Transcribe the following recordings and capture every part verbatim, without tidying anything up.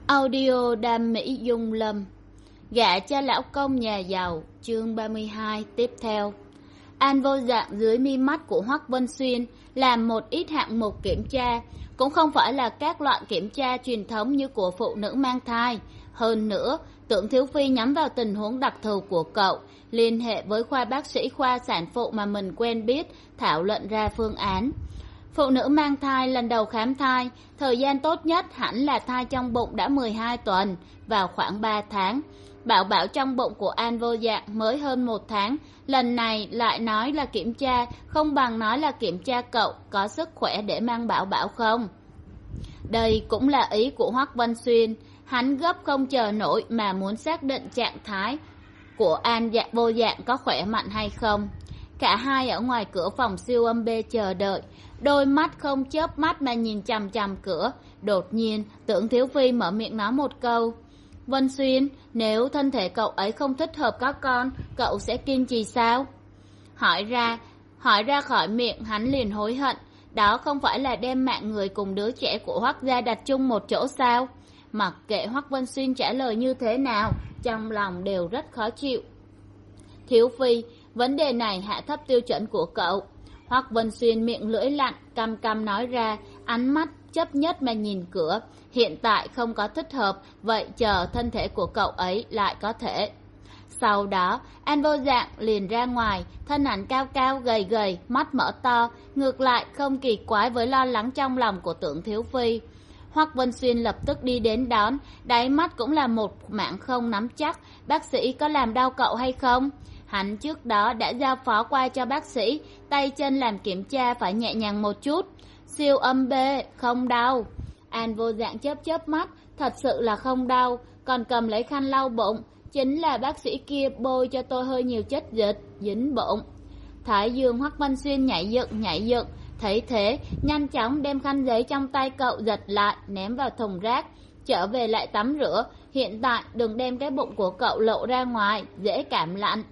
Audio Đam Mỹ Dung Lâm. Gả cho lão công nhà giàu. Chương ba mươi hai tiếp theo. An vô dạng dưới mi mắt của Hoắc Vân Xuyên làm một ít hạng mục kiểm tra, cũng không phải là các loại kiểm tra truyền thống như của phụ nữ mang thai. Hơn nữa, Tưởng Thiếu Phi nhắm vào tình huống đặc thù của cậu, liên hệ với khoa bác sĩ khoa sản phụ mà mình quen biết, thảo luận ra phương án. Phụ nữ mang thai lần đầu khám thai, thời gian tốt nhất hẳn là thai trong bụng đã mười hai tuần, vào khoảng ba tháng. Bảo bảo trong bụng của An vô dạng mới hơn một tháng, lần này lại nói là kiểm tra, không bằng nói là kiểm tra cậu có sức khỏe để mang bảo bảo không. Đây cũng là ý của Hoắc Vân Xuyên, hắn gấp không chờ nổi mà muốn xác định trạng thái của An dạ vô dạng có khỏe mạnh hay không. Cả hai ở ngoài cửa phòng siêu âm B chờ đợi, đôi mắt không chớp mắt mà nhìn chằm chằm cửa. Đột nhiên, Tưởng Thiếu Phi mở miệng nói một câu. Vân Xuyên, nếu thân thể cậu ấy không thích hợp có con, cậu sẽ kiên trì sao? Hỏi ra, hỏi ra khỏi miệng, hắn liền hối hận. Đó không phải là đem mạng người cùng đứa trẻ của Hoắc gia đặt chung một chỗ sao? Mặc kệ Hoắc Vân Xuyên trả lời như thế nào, trong lòng đều rất khó chịu. Thiếu Phi, vấn đề này hạ thấp tiêu chuẩn của cậu. Hoắc Vân Xuyên miệng lưỡi lặn, căm căm nói ra, ánh mắt chấp nhất mà nhìn cửa. Hiện tại không có thích hợp, vậy chờ thân thể của cậu ấy lại có thể. Sau đó, An vô dạng liền ra ngoài, thân ảnh cao cao gầy gầy, mắt mở to, ngược lại không kỳ quái với lo lắng trong lòng của Tưởng Thiếu Phi. Hoắc Vân Xuyên lập tức đi đến đón, đáy mắt cũng là một mảng không nắm chắc. Bác sĩ có làm đau cậu hay không? Hắn trước đó đã giao phó qua cho bác sĩ, tay chân làm kiểm tra phải nhẹ nhàng một chút. Siêu âm B, không đau. An vô dạng chớp chớp mắt, thật sự là không đau, còn cầm lấy khăn lau bụng. Chính là bác sĩ kia bôi cho tôi hơi nhiều chất dịch, dính bụng. Thái dương Hoắc Vân Xuyên nhảy dựng nhảy dựng, thấy thế, nhanh chóng đem khăn giấy trong tay cậu giật lại, ném vào thùng rác, trở về lại tắm rửa. Hiện tại đừng đem cái bụng của cậu lộ ra ngoài, dễ cảm lạnh.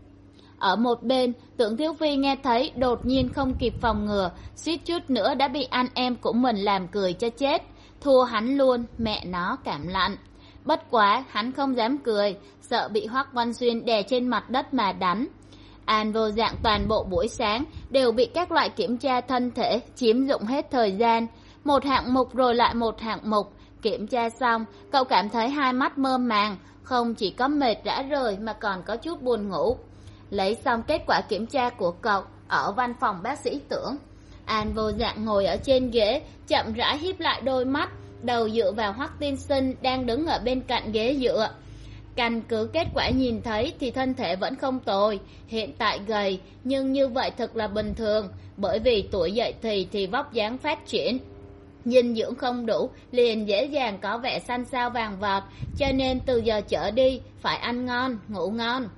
Ở một bên, Tưởng Thiếu Phi nghe thấy, đột nhiên không kịp phòng ngừa, suýt chút nữa đã bị anh em của mình làm cười cho chết. Thua hắn luôn, mẹ nó cảm lạnh. Bất quá, hắn không dám cười, sợ bị Hoắc Vân Xuyên đè trên mặt đất mà đánh. An vô dạng toàn bộ buổi sáng đều bị các loại kiểm tra thân thể chiếm dụng hết thời gian. Một hạng mục rồi lại một hạng mục. Kiểm tra xong, cậu cảm thấy hai mắt mơ màng, không chỉ có mệt rã rời mà còn có chút buồn ngủ. Lấy xong kết quả kiểm tra của cậu ở văn phòng bác sĩ Tưởng, An vô dạng ngồi ở trên ghế, chậm rãi híp lại đôi mắt, đầu dựa vào Hoắc tiên sinh đang đứng ở bên cạnh ghế dựa. Căn cứ kết quả nhìn thấy thì thân thể vẫn không tồi, hiện tại gầy, nhưng như vậy thật là bình thường, bởi vì tuổi dậy thì thì vóc dáng phát triển. Dinh dưỡng không đủ, liền dễ dàng có vẻ xanh xao vàng vọt, cho nên từ giờ trở đi phải ăn ngon, ngủ ngon.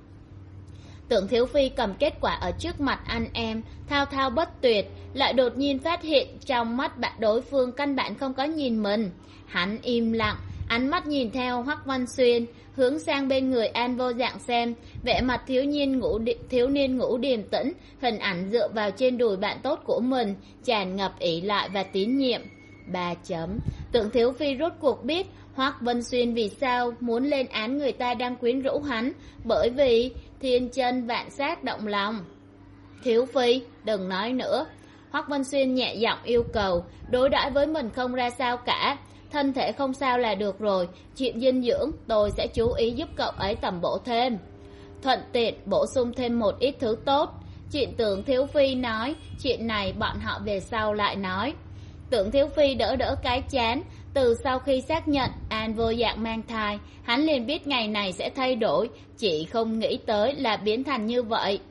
Tưởng Thiếu Phi cầm kết quả ở trước mặt anh em, thao thao bất tuyệt, lại đột nhiên phát hiện trong mắt bạn đối phương căn bản không có nhìn mình. Hắn im lặng, ánh mắt nhìn theo Hoắc Vân Xuyên, hướng sang bên người An vô dạng xem, vẻ mặt thiếu niên ngủ thiếu niên ngủ điềm tĩnh, hình ảnh dựa vào trên đùi bạn tốt của mình, tràn ngập ỷ lại và tín nhiệm. Ba chấm. Tưởng Thiếu Phi rốt cuộc biết Hoắc Vân Xuyên vì sao muốn lên án người ta đang quyến rũ hắn, bởi vì thiên chân vạn sát động lòng. Thiếu Phi, đừng nói nữa. Hoắc Vân Xuyên nhẹ giọng yêu cầu, đối đãi với mình không ra sao cả, thân thể không sao là được rồi, chuyện dinh dưỡng tôi sẽ chú ý giúp cậu ấy tầm bổ thêm, thuận tiện bổ sung thêm một ít thứ tốt. Chuyện Tưởng Thiếu Phi nói, chuyện này bọn họ về sau lại nói. Tưởng Thiếu Phi đỡ đỡ cái chán, từ sau khi xác nhận An vô dạng mang thai, hắn liền biết ngày này sẽ thay đổi, chỉ không nghĩ tới là biến thành như vậy.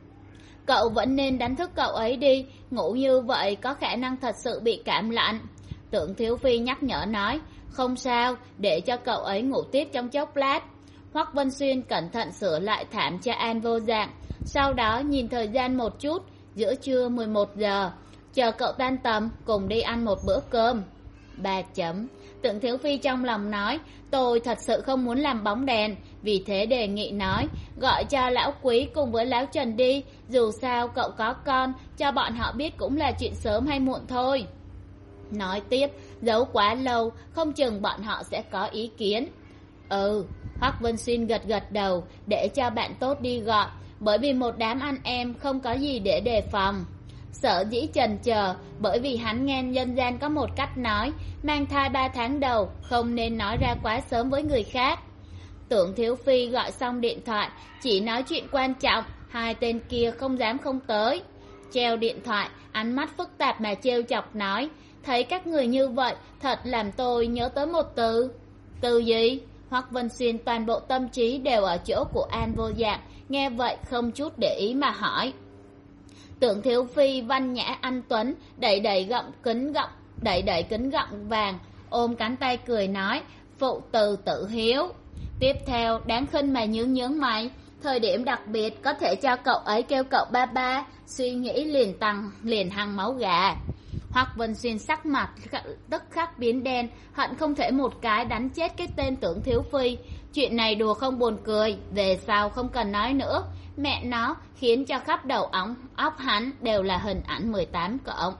Cậu vẫn nên đánh thức cậu ấy đi, ngủ như vậy có khả năng thật sự bị cảm lạnh. Tưởng Thiếu Phi nhắc nhở nói, không sao, để cho cậu ấy ngủ tiếp trong chốc lát. Hoắc Vân Xuyên cẩn thận sửa lại thảm cho An vô dạng, sau đó nhìn thời gian một chút, giữa trưa mười một giờ, chờ cậu tan tầm cùng đi ăn một bữa cơm. Ba chấm. Tưởng Thiếu Phi trong lòng nói, tôi thật sự không muốn làm bóng đèn, vì thế đề nghị nói, gọi cho lão Quý cùng với lão Trần đi, dù sao cậu có con, cho bọn họ biết cũng là chuyện sớm hay muộn thôi. Nói tiếp, giấu quá lâu không chừng bọn họ sẽ có ý kiến. Ừ, Hoắc Vân Xuyên gật gật đầu, để cho bạn tốt đi gọi, bởi vì một đám anh em không có gì để đề phòng. Sở dĩ chần chờ bởi vì hắn nghe dân gian có một cách nói, mang thai ba tháng đầu không nên nói ra quá sớm với người khác. Tưởng Thiếu Phi gọi xong điện thoại, chỉ nói chuyện quan trọng, hai tên kia không dám không tới. Treo điện thoại, ánh mắt phức tạp mà trêu chọc nói, thấy các người như vậy thật làm tôi nhớ tới một từ. Từ gì? Hoắc Vân Xuyên toàn bộ tâm trí đều ở chỗ của An Vô Dạng, nghe vậy không chút để ý mà hỏi. Tưởng Thiếu Phi văn nhã anh tuấn, đẩy đẩy gọng kính gọng, đẩy đẩy kính gọng vàng, ôm cánh tay cười nói, phụ từ tự hiếu. Tiếp theo đáng khinh mà nhướng nhướng mày, thời điểm đặc biệt có thể cho cậu ấy kêu cậu ba ba, suy nghĩ liền tăng liền hăng máu gà. Hoắc Vân Xuyên sắc mặt tức khắc biến đen, hận không thể một cái đánh chết cái tên Tưởng Thiếu Phi. Chuyện này đùa không buồn cười, về sau không cần nói nữa. Mẹ nó khiến cho khắp đầu óc óc hắn đều là hình ảnh mười tám cộng.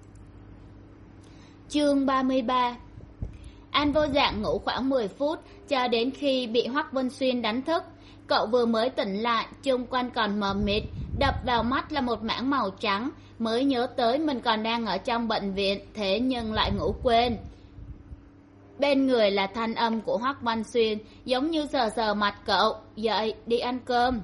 Chương ba mươi ba. An Vô Dạng ngủ khoảng mười phút, cho đến khi bị Hoắc Vân Xuyên đánh thức. Cậu vừa mới tỉnh lại, chung quanh còn mờ mịt, đập vào mắt là một mảng màu trắng, mới nhớ tới mình còn đang ở trong bệnh viện, thế nhưng lại ngủ quên. Bên người là thanh âm của Hoắc Vân Xuyên, giống như sờ sờ mặt cậu, dậy đi ăn cơm.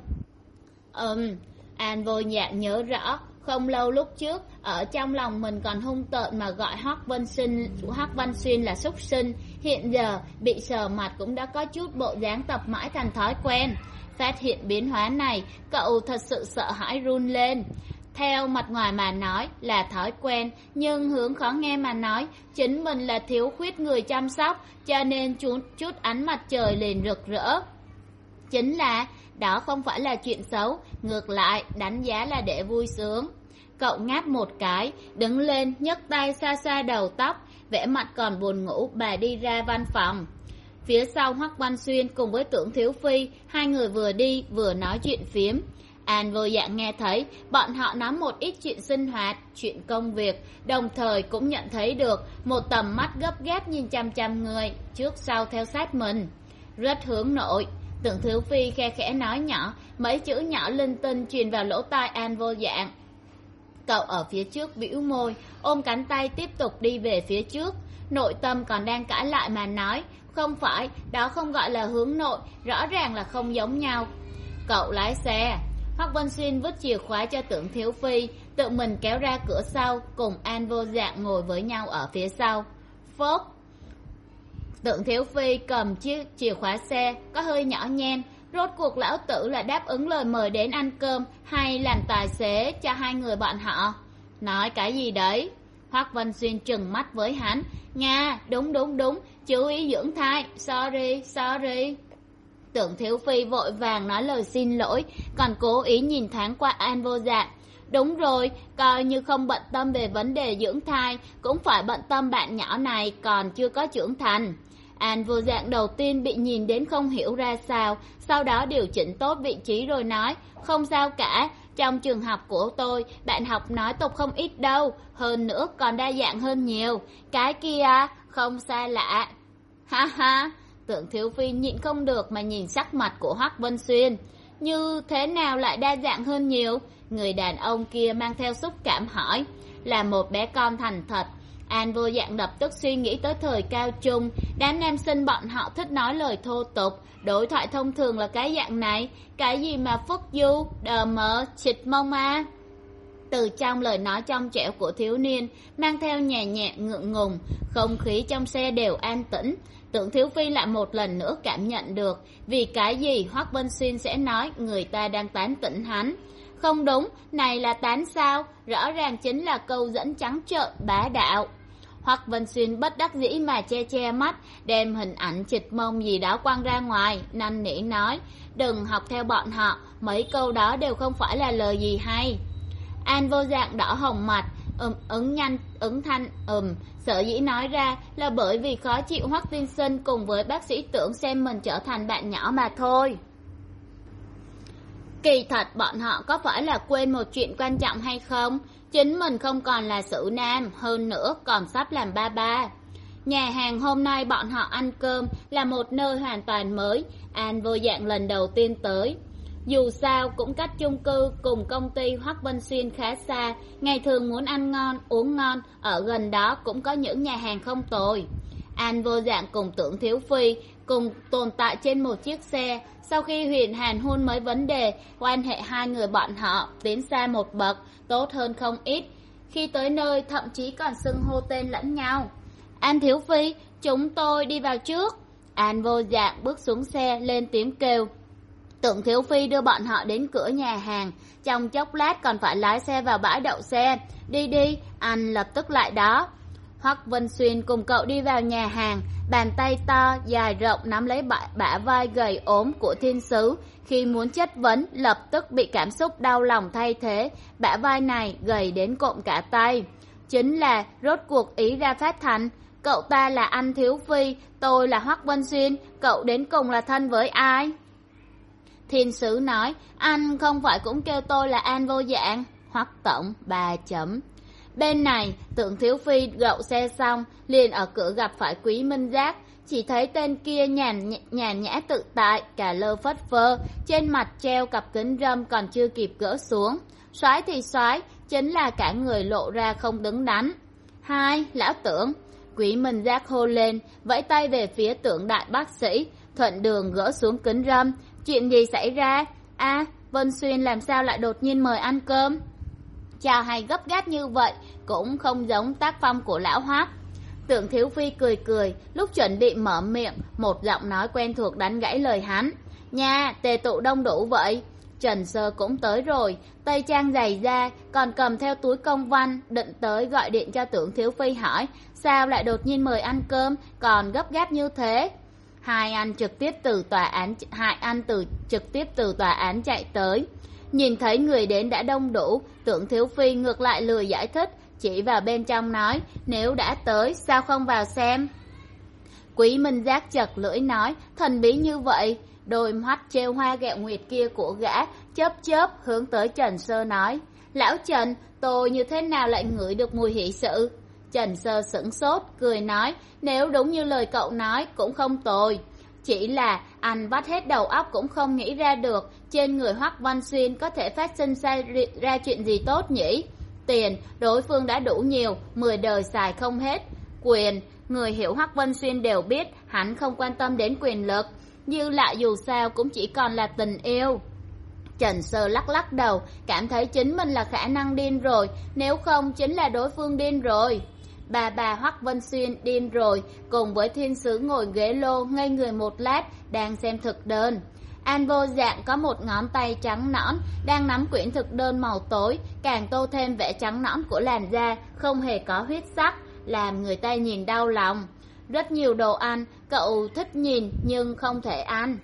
Ừm, An Vô Dạng nhớ rõ, không lâu lúc trước, ở trong lòng mình còn hung tợn mà gọi Hoắc Vân Xuyên, Hoắc Vân Xuyên là súc sinh, hiện giờ bị sờ mặt cũng đã có chút bộ dáng tập mãi thành thói quen. Phát hiện biến hóa này, cậu thật sự sợ hãi run lên. Theo mặt ngoài mà nói là thói quen, nhưng hướng khó nghe mà nói, chính mình là thiếu khuyết người chăm sóc, cho nên chút, chút ánh mặt trời liền rực rỡ. Chính là, đó không phải là chuyện xấu, ngược lại, đánh giá là để vui sướng. Cậu ngáp một cái, đứng lên, nhấc tay xoa xoa đầu tóc, vẻ mặt còn buồn ngủ bà đi ra văn phòng. Phía sau Hoắc Văn Xuyên cùng với Tưởng Thiếu Phi, hai người vừa đi vừa nói chuyện phiếm. An Vô Dạng nghe thấy bọn họ nói một ít chuyện sinh hoạt, chuyện công việc, đồng thời cũng nhận thấy được một tầm mắt gấp gáp nhìn chăm chăm người, trước sau theo sát mình. Rất hướng nội. Tưởng Thiếu Phi khe khẽ nói nhỏ, mấy chữ nhỏ linh tinh truyền vào lỗ tai An Vô Dạng. Cậu ở phía trước bĩu môi, ôm cánh tay tiếp tục đi về phía trước. Nội tâm còn đang cãi lại mà nói, không phải, đó không gọi là hướng nội, rõ ràng là không giống nhau. Cậu lái xe. Hoắc Vân Xuyên vứt chìa khóa cho Tưởng Thiếu Phi, tự mình kéo ra cửa sau, cùng An Vô Dạng ngồi với nhau ở phía sau. Phốt. Tưởng Thiếu Phi cầm chiếc chìa khóa xe, có hơi nhỏ nhen. Rốt cuộc lão tử là đáp ứng lời mời đến ăn cơm hay làm tài xế cho hai người bọn họ? Nói cái gì đấy? Hoắc Vân Xuyên trừng mắt với hắn. Nga, đúng đúng đúng, chú ý dưỡng thai, sorry, sorry. Tưởng Thiếu Phi vội vàng nói lời xin lỗi, còn cố ý nhìn thoáng qua An Vô Dạng. Đúng rồi, coi như không bận tâm về vấn đề dưỡng thai, cũng phải bận tâm bạn nhỏ này còn chưa có trưởng thành. An Vô Dạng đầu tiên bị nhìn đến không hiểu ra sao, sau đó điều chỉnh tốt vị trí rồi nói, không sao cả, trong trường học của tôi, bạn học nói tục không ít đâu, hơn nữa còn đa dạng hơn nhiều, cái kia không xa lạ. Ha ha, Tưởng Thiếu Phi nhịn không được mà nhìn sắc mặt của Hoắc Vân Xuyên. Như thế nào lại đa dạng hơn nhiều? Người đàn ông kia mang theo xúc cảm hỏi. Là một bé con thành thật. An Vô Dạng lập tức suy nghĩ tới thời cao trung, đám nam sinh bọn họ thích nói lời thô tục, đối thoại thông thường là cái dạng này, cái gì mà phúc du, đờ mờ, chịch mông à. Từ trong lời nói trong trẻo của thiếu niên, mang theo nhẹ nhẹ ngượng ngùng, không khí trong xe đều an tĩnh. Tưởng Thiếu Phi lại một lần nữa cảm nhận được, vì cái gì Hoắc Vân Xuyên sẽ nói người ta đang tán tỉnh hắn. Không đúng, này là tán sao, rõ ràng chính là câu dẫn trắng trợn, bá đạo. Hoắc Vân Xuyên bất đắc dĩ mà che che mắt, đem hình ảnh chịch mông gì đó quăng ra ngoài, năn nỉ nói, đừng học theo bọn họ, mấy câu đó đều không phải là lời gì hay. An Vô Dạng đỏ hồng mặt, ừm, ứng nhanh, ứng thanh, ừm, sở dĩ nói ra là bởi vì khó chịu Hoắc tiên sinh cùng với bác sĩ Tưởng xem mình trở thành bạn nhỏ mà thôi. Kỳ thật bọn họ có phải là quên một chuyện quan trọng hay không? Chính mình không còn là xử nam, hơn nữa còn sắp làm ba ba. Nhà hàng hôm nay bọn họ ăn cơm là một nơi hoàn toàn mới, An Vô Dạng lần đầu tiên tới. Dù sao cũng cách chung cư cùng công ty Hoắc Vân Xuyên khá xa, ngày thường muốn ăn ngon, uống ngon, ở gần đó cũng có những nhà hàng không tồi. An Vô Dạng cùng Tưởng Thiếu Phi cùng tồn tại trên một chiếc xe. Sau khi Huyền Hàn hôn mấy vấn đề, quan hệ hai người bọn họ tiến xa một bậc, tốt hơn không ít. Khi tới nơi thậm chí còn xưng hô tên lẫn nhau. An Thiếu Phi, chúng tôi đi vào trước. An Vô Dạng bước xuống xe lên tiếng kêu. Tưởng Thiếu Phi đưa bọn họ đến cửa nhà hàng, trong chốc lát còn phải lái xe vào bãi đậu xe. Đi đi, anh lập tức lại đó. Hoắc Vân Xuyên cùng cậu đi vào nhà hàng, bàn tay to, dài rộng nắm lấy bả, bả vai gầy ốm của thiên sứ. Khi muốn chất vấn, lập tức bị cảm xúc đau lòng thay thế, bả vai này gầy đến cộm cả tay. Chính là rốt cuộc ý ra phát thành. Cậu ta là An Thiếu Phi, tôi là Hoắc Vân Xuyên, cậu đến cùng là thân với ai? Thiên sứ nói, anh không phải cũng kêu tôi là An Vô Dạng. Hoắc tổng, bà chấm. Bên này, Tưởng Thiếu Phi đậu xe xong, liền ở cửa gặp phải Quý Minh Giác. Chỉ thấy tên kia nhàn nhàn nhã tự tại, cả lơ phất phơ, trên mặt treo cặp kính râm còn chưa kịp gỡ xuống. Soái thì soái, chính là cả người lộ ra không đứng đắn. Hai, lão Tưởng. Quý Minh Giác hô lên, vẫy tay về phía Tưởng đại bác sĩ, thuận đường gỡ xuống kính râm. Chuyện gì xảy ra? À, Vân Xuyên làm sao lại đột nhiên mời ăn cơm? Chào hay gấp gáp như vậy, cũng không giống tác phong của lão Hoắc. Tưởng Thiếu Phi cười cười, lúc chuẩn bị mở miệng, một giọng nói quen thuộc đánh gãy lời hắn. Nha, tề tụ đông đủ vậy. Trần Sơ cũng tới rồi, tây trang giày da, còn cầm theo túi công văn, định tới gọi điện cho Tưởng Thiếu Phi hỏi, sao lại đột nhiên mời ăn cơm, còn gấp gáp như thế? Hai anh trực tiếp từ tòa án, hai anh từ trực tiếp từ tòa án chạy tới. Nhìn thấy người đến đã đông đủ, Tưởng Thiếu Phi ngược lại lười giải thích, chỉ vào bên trong nói, nếu đã tới, sao không vào xem? Quý Minh Giác chật lưỡi nói, thần bí như vậy. Đôi mắt trêu hoa gẹo nguyệt kia của gã, chớp chớp hướng tới Trần Sơ nói, lão Trần, tôi như thế nào lại ngửi được mùi hỷ sự? Trần Sơ sửng sốt, cười nói, nếu đúng như lời cậu nói, cũng không tồi. Chỉ là anh vắt hết đầu óc cũng không nghĩ ra được trên người Hoắc Văn Xuyên có thể phát sinh ra, ra chuyện gì tốt nhỉ? Tiền, đối phương đã đủ nhiều, mười đời xài không hết. Quyền, người hiểu Hoắc Văn Xuyên đều biết hắn không quan tâm đến quyền lực. Như lại dù sao cũng chỉ còn là tình yêu. Trần Sơ lắc lắc đầu, cảm thấy chính mình là khả năng điên rồi, nếu không chính là đối phương điên rồi. Bà bà Hoắc Vân Xuyên điên rồi, cùng với thiên sứ ngồi ghế lô ngây người một lát, đang xem thực đơn. An Vô Dạng có một ngón tay trắng nõn, đang nắm quyển thực đơn màu tối, càng tô thêm vẻ trắng nõn của làn da, không hề có huyết sắc, làm người ta nhìn đau lòng. Rất nhiều đồ ăn, cậu thích nhìn nhưng không thể ăn.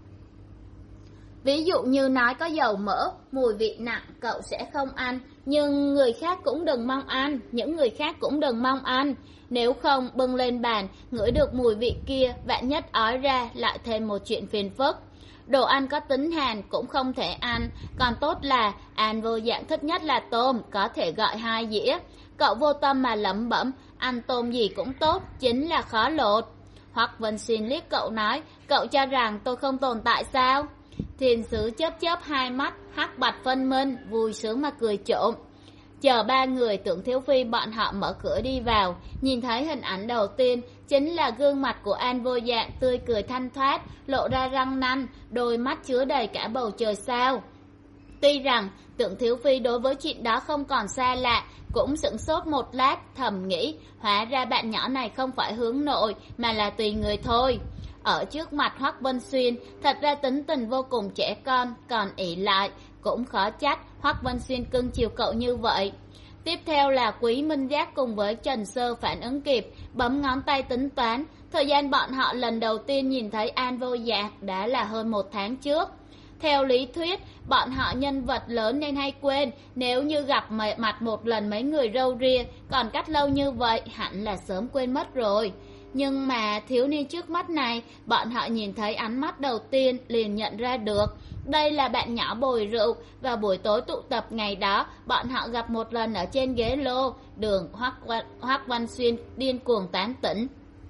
Ví dụ như nói có dầu mỡ, mùi vị nặng, cậu sẽ không ăn. Nhưng người khác cũng đừng mong ăn, những người khác cũng đừng mong ăn. Nếu không bưng lên bàn, ngửi được mùi vị kia, vạn nhất ói ra lại thêm một chuyện phiền phức. Đồ ăn có tính hàn cũng không thể ăn, còn tốt là An Vô Dạng thích nhất là tôm, có thể gọi hai dĩa. Cậu vô tâm mà lẩm bẩm, ăn tôm gì cũng tốt, chính là khó lột. Hoắc Vân Xuyên liếc cậu nói, cậu cho rằng tôi không tồn tại sao? Thiên sứ chớp chớp hai mắt, hắc bạch phân minh, vui sướng mà cười trộm. Chờ ba người Tưởng Thiếu Phi bọn họ mở cửa đi vào, nhìn thấy hình ảnh đầu tiên chính là gương mặt của An Vô Dạng tươi cười thanh thoát, lộ ra răng nanh, đôi mắt chứa đầy cả bầu trời sao. Tuy rằng Tưởng Thiếu Phi đối với chuyện đó không còn xa lạ, cũng sửng sốt một lát, thầm nghĩ, hóa ra bạn nhỏ này không phải hướng nội, mà là tùy người thôi. Ở trước mặt Hoắc Vân Xuyên, thật ra tính tình vô cùng trẻ con, còn ỷ lại, cũng khó trách Hoắc Vân Xuyên cưng chiều cậu như vậy. Tiếp theo là Quý Minh Giác cùng với Trần Sơ phản ứng kịp, bấm ngón tay tính toán. Thời gian bọn họ lần đầu tiên nhìn thấy An Vô Dạng đã là hơn một tháng trước. Theo lý thuyết, bọn họ nhân vật lớn nên hay quên, nếu như gặp mặt một lần mấy người râu ria, còn cách lâu như vậy hẳn là sớm quên mất rồi. Nhưng mà thiếu niên trước mắt này, bọn họ nhìn thấy ánh mắt đầu tiên liền nhận ra được. Đây là bạn nhỏ bồi rượu, và buổi tối tụ tập ngày đó, bọn họ gặp một lần ở trên ghế lô, đường Hoắc Văn, Hoắc Văn Xuyên điên cuồng tán tỉnh.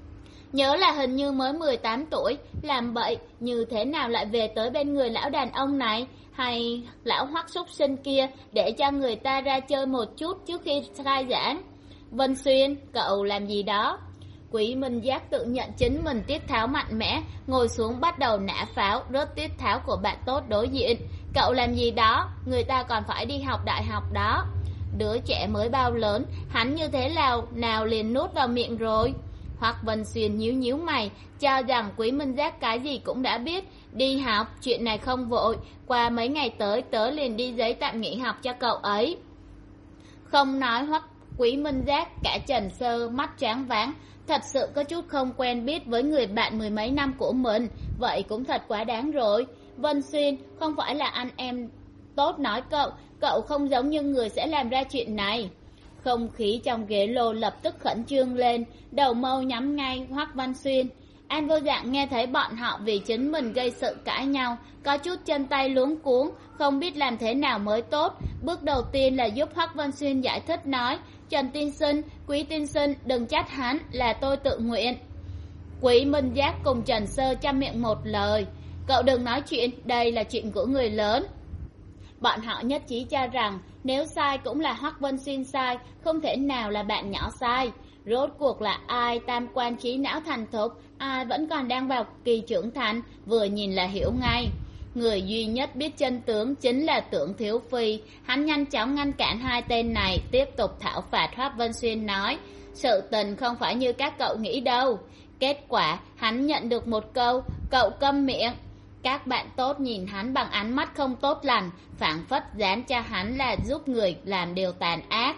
Nhớ là hình như mới mười tám tuổi, làm bậy, như thế nào lại về tới bên người lão đàn ông này, hay lão hoắc súc sinh kia để cho người ta ra chơi một chút trước khi khai giảng. Vân Xuyên, cậu làm gì đó? Quý Minh Giác tự nhận chính mình tiết tháo mạnh mẽ, ngồi xuống bắt đầu nã pháo, rớt tiết tháo của bạn tốt đối diện. Cậu làm gì đó? Người ta còn phải đi học đại học đó. Đứa trẻ mới bao lớn, hắn như thế nào, nào liền nuốt vào miệng rồi. Hoắc Vân Xuyên nhíu nhíu mày, cho rằng Quý Minh Giác cái gì cũng đã biết. Đi học, chuyện này không vội, qua mấy ngày tới tớ liền đi giấy tạm nghỉ học cho cậu ấy. Không nói Hoắc Quý Minh Giác, cả Trần Sơ mắt tráng váng, thật sự có chút không quen biết với người bạn mười mấy năm của mình, vậy cũng thật quá đáng rồi. Vân Xuyên, không phải là anh em tốt nói cậu, cậu không giống như người sẽ làm ra chuyện này. Không khí trong ghế lô lập tức khẩn trương lên, đầu mâu nhắm ngay Hoắc Văn Xuyên. An Vô Dạng nghe thấy bọn họ vì chính mình gây sự cãi nhau, có chút chân tay luống cuống, không biết làm thế nào mới tốt. Bước đầu tiên là giúp Hoắc Văn Xuyên giải thích nói, Trần tiên sinh, Quý tiên sinh, đừng trách hắn, là tôi tự nguyện. Quý Minh Giác cùng Trần Sơ chăm miệng một lời, cậu đừng nói chuyện, đây là chuyện của người lớn. Bọn họ nhất trí cho rằng nếu sai cũng là Hoắc Vân Xuyên sai, không thể nào là bạn nhỏ sai. Rốt cuộc là ai tam quan trí não thành thục, ai vẫn còn đang vào kỳ trưởng thành, vừa nhìn là hiểu ngay. Người duy nhất biết chân tướng chính là Tưởng Thiếu Phi. Hắn nhanh chóng ngăn cản hai tên này, tiếp tục thảo phạt Hoắc Vân Xuyên nói, sự tình không phải như các cậu nghĩ đâu. Kết quả hắn nhận được một câu, cậu câm miệng. Các bạn tốt nhìn hắn bằng ánh mắt không tốt lành, phảng phất dán cho hắn là giúp người làm điều tàn ác.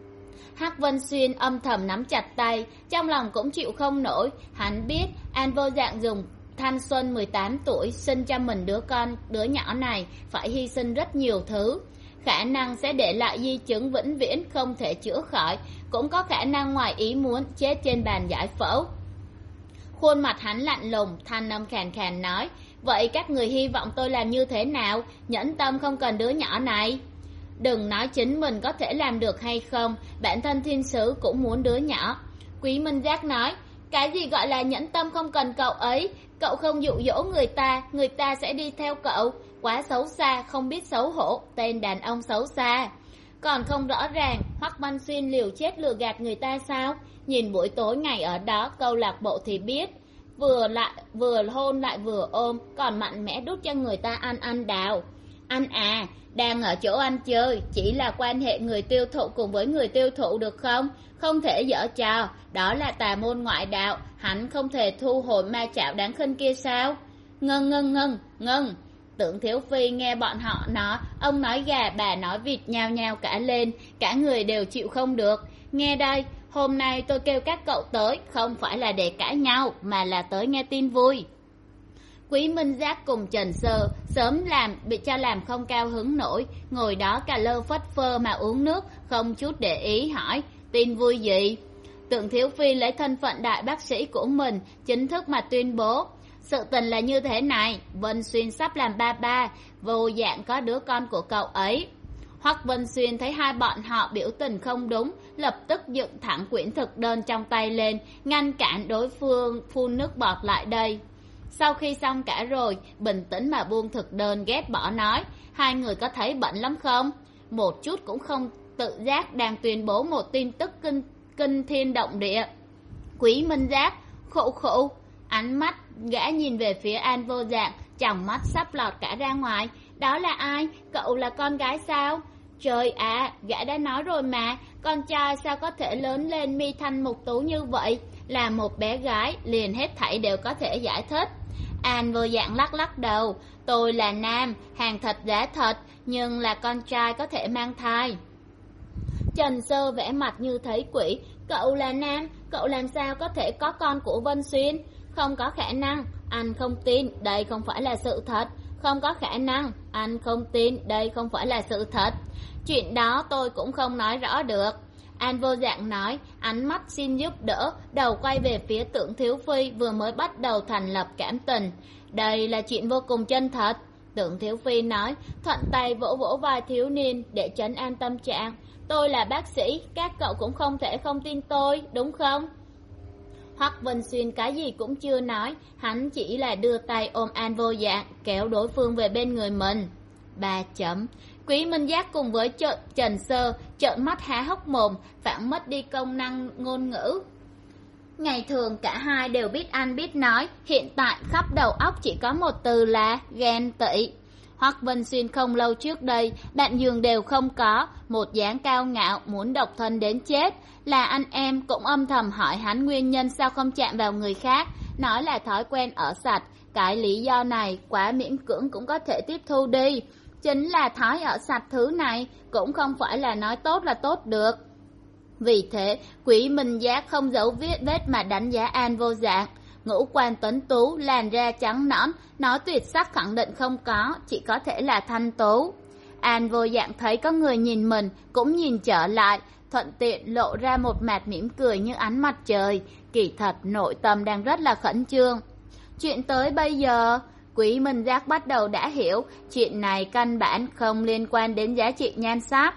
Hắc Vân Xuyên âm thầm nắm chặt tay, trong lòng cũng chịu không nổi. Hắn biết An Vô Dạng dùng thanh xuân mười tám tuổi sinh cho mình đứa con, đứa nhỏ này phải hy sinh rất nhiều thứ. Khả năng sẽ để lại di chứng vĩnh viễn không thể chữa khỏi, cũng có khả năng ngoài ý muốn chết trên bàn giải phẫu. Khuôn mặt hắn lạnh lùng, thanh âm khàn khàn nói, vậy các người hy vọng tôi làm như thế nào? Nhẫn tâm không cần đứa nhỏ này. Đừng nói chính mình có thể làm được hay không, bản thân thiên sứ cũng muốn đứa nhỏ. Quý Minh Giác nói, cái gì gọi là nhẫn tâm không cần cậu ấy? Cậu không dụ dỗ người ta, người ta sẽ đi theo cậu. Quá xấu xa, không biết xấu hổ, tên đàn ông xấu xa. Còn không rõ ràng, Hoắc Văn Xuyên liều chết lừa gạt người ta sao? Nhìn buổi tối ngày ở đó câu lạc bộ thì biết. Vừa lại vừa hôn lại vừa ôm, còn mạnh mẽ đút cho người ta ăn ăn đào. Anh à, đang ở chỗ anh chơi, chỉ là quan hệ người tiêu thụ cùng với người tiêu thụ được không? Không thể giở trò, đó là tà môn ngoại đạo, hắn không thể thu hồi ma chảo đáng khinh kia sao? Ngân ngân ngân, ngân. Tưởng Thiếu Phi nghe bọn họ nói, ông nói gà bà nói vịt nhao nhao cả lên, cả người đều chịu không được. Nghe đây, hôm nay tôi kêu các cậu tới, không phải là để cãi nhau, mà là tới nghe tin vui. Quý Minh Giác cùng Trần Sơ sớm làm bị cho làm không cao hứng nổi, ngồi đó cà lơ phất phơ mà uống nước, không chút để ý hỏi, tin vui gì? Tưởng Thiếu Phi lấy thân phận đại bác sĩ của mình, chính thức mà tuyên bố. Sự tình là như thế này, Vân Xuyên sắp làm ba ba, Vô Dạng có đứa con của cậu ấy. Hoắc Vân Xuyên thấy hai bọn họ biểu tình không đúng, lập tức dựng thẳng quyển thực đơn trong tay lên, ngăn cản đối phương phun nước bọt lại đây. Sau khi xong cả rồi, bình tĩnh mà buông thực đơn ghét bỏ nói, hai người có thấy bận lắm không? Một chút cũng không tự giác đang tuyên bố một tin tức kinh, kinh thiên động địa. Quý Minh Giác, khổ khổ, ánh mắt gã nhìn về phía An Vô Dạng, tròng mắt sắp lọt cả ra ngoài. Đó là ai? Cậu là con gái sao? Trời ạ, gã đã nói rồi mà, con trai sao có thể lớn lên mi thanh mục tú như vậy? Là một bé gái, liền hết thảy đều có thể giải thích. An Vô Dạng lắc lắc đầu, tôi là nam, hàng thật giá thật, nhưng là con trai có thể mang thai. Trần Sơ vẽ mặt như thấy quỷ, cậu là nam, cậu làm sao có thể có con của Vân Xuyên? Không có khả năng, anh không tin, đây không phải là sự thật. Không có khả năng, anh không tin, đây không phải là sự thật. Chuyện đó tôi cũng không nói rõ được. An Vô Dạng nói, ánh mắt xin giúp đỡ, đầu quay về phía Tưởng Thiếu Phi vừa mới bắt đầu thành lập cảm tình. Đây là chuyện vô cùng chân thật. Tưởng Thiếu Phi nói, thuận tay vỗ vỗ vai thiếu niên để trấn an tâm trạng. Tôi là bác sĩ, các cậu cũng không thể không tin tôi, đúng không? Hoắc Vân Xuyên cái gì cũng chưa nói, hắn chỉ là đưa tay ôm An Vô Dạng, kéo đối phương về bên người mình. Ba chấm. Quý Minh Giác cùng với Trần Sơ trợn mắt há hốc mồm, phản mất đi công năng ngôn ngữ. Ngày thường cả hai đều biết ăn biết nói, hiện tại khắp đầu óc chỉ có một từ là ghen tị. Hoắc Vân Xuyên không lâu trước đây, bạn giường đều không có, một dáng cao ngạo muốn độc thân đến chết. Là anh em cũng âm thầm hỏi hắn nguyên nhân sao không chạm vào người khác, nói là thói quen ở sạch. Cái lý do này quá miễn cưỡng cũng có thể tiếp thu đi. Chính là thói ở sạch thứ này cũng không phải là nói tốt là tốt được. Vì thế, Quý Minh Giác không giấu viết vết mà đánh giá An Vô Dạng. Ngũ quan tuấn tú, làn da trắng nõn, nói tuyệt sắc khẳng định không có, chỉ có thể là thanh tú. An Vô Dạng thấy có người nhìn mình, cũng nhìn trở lại, thuận tiện lộ ra một mạt mỉm cười như ánh mặt trời. Kỳ thật nội tâm đang rất là khẩn trương. Chuyện tới bây giờ, Quý Minh Giác bắt đầu đã hiểu, chuyện này căn bản không liên quan đến giá trị nhan sắc.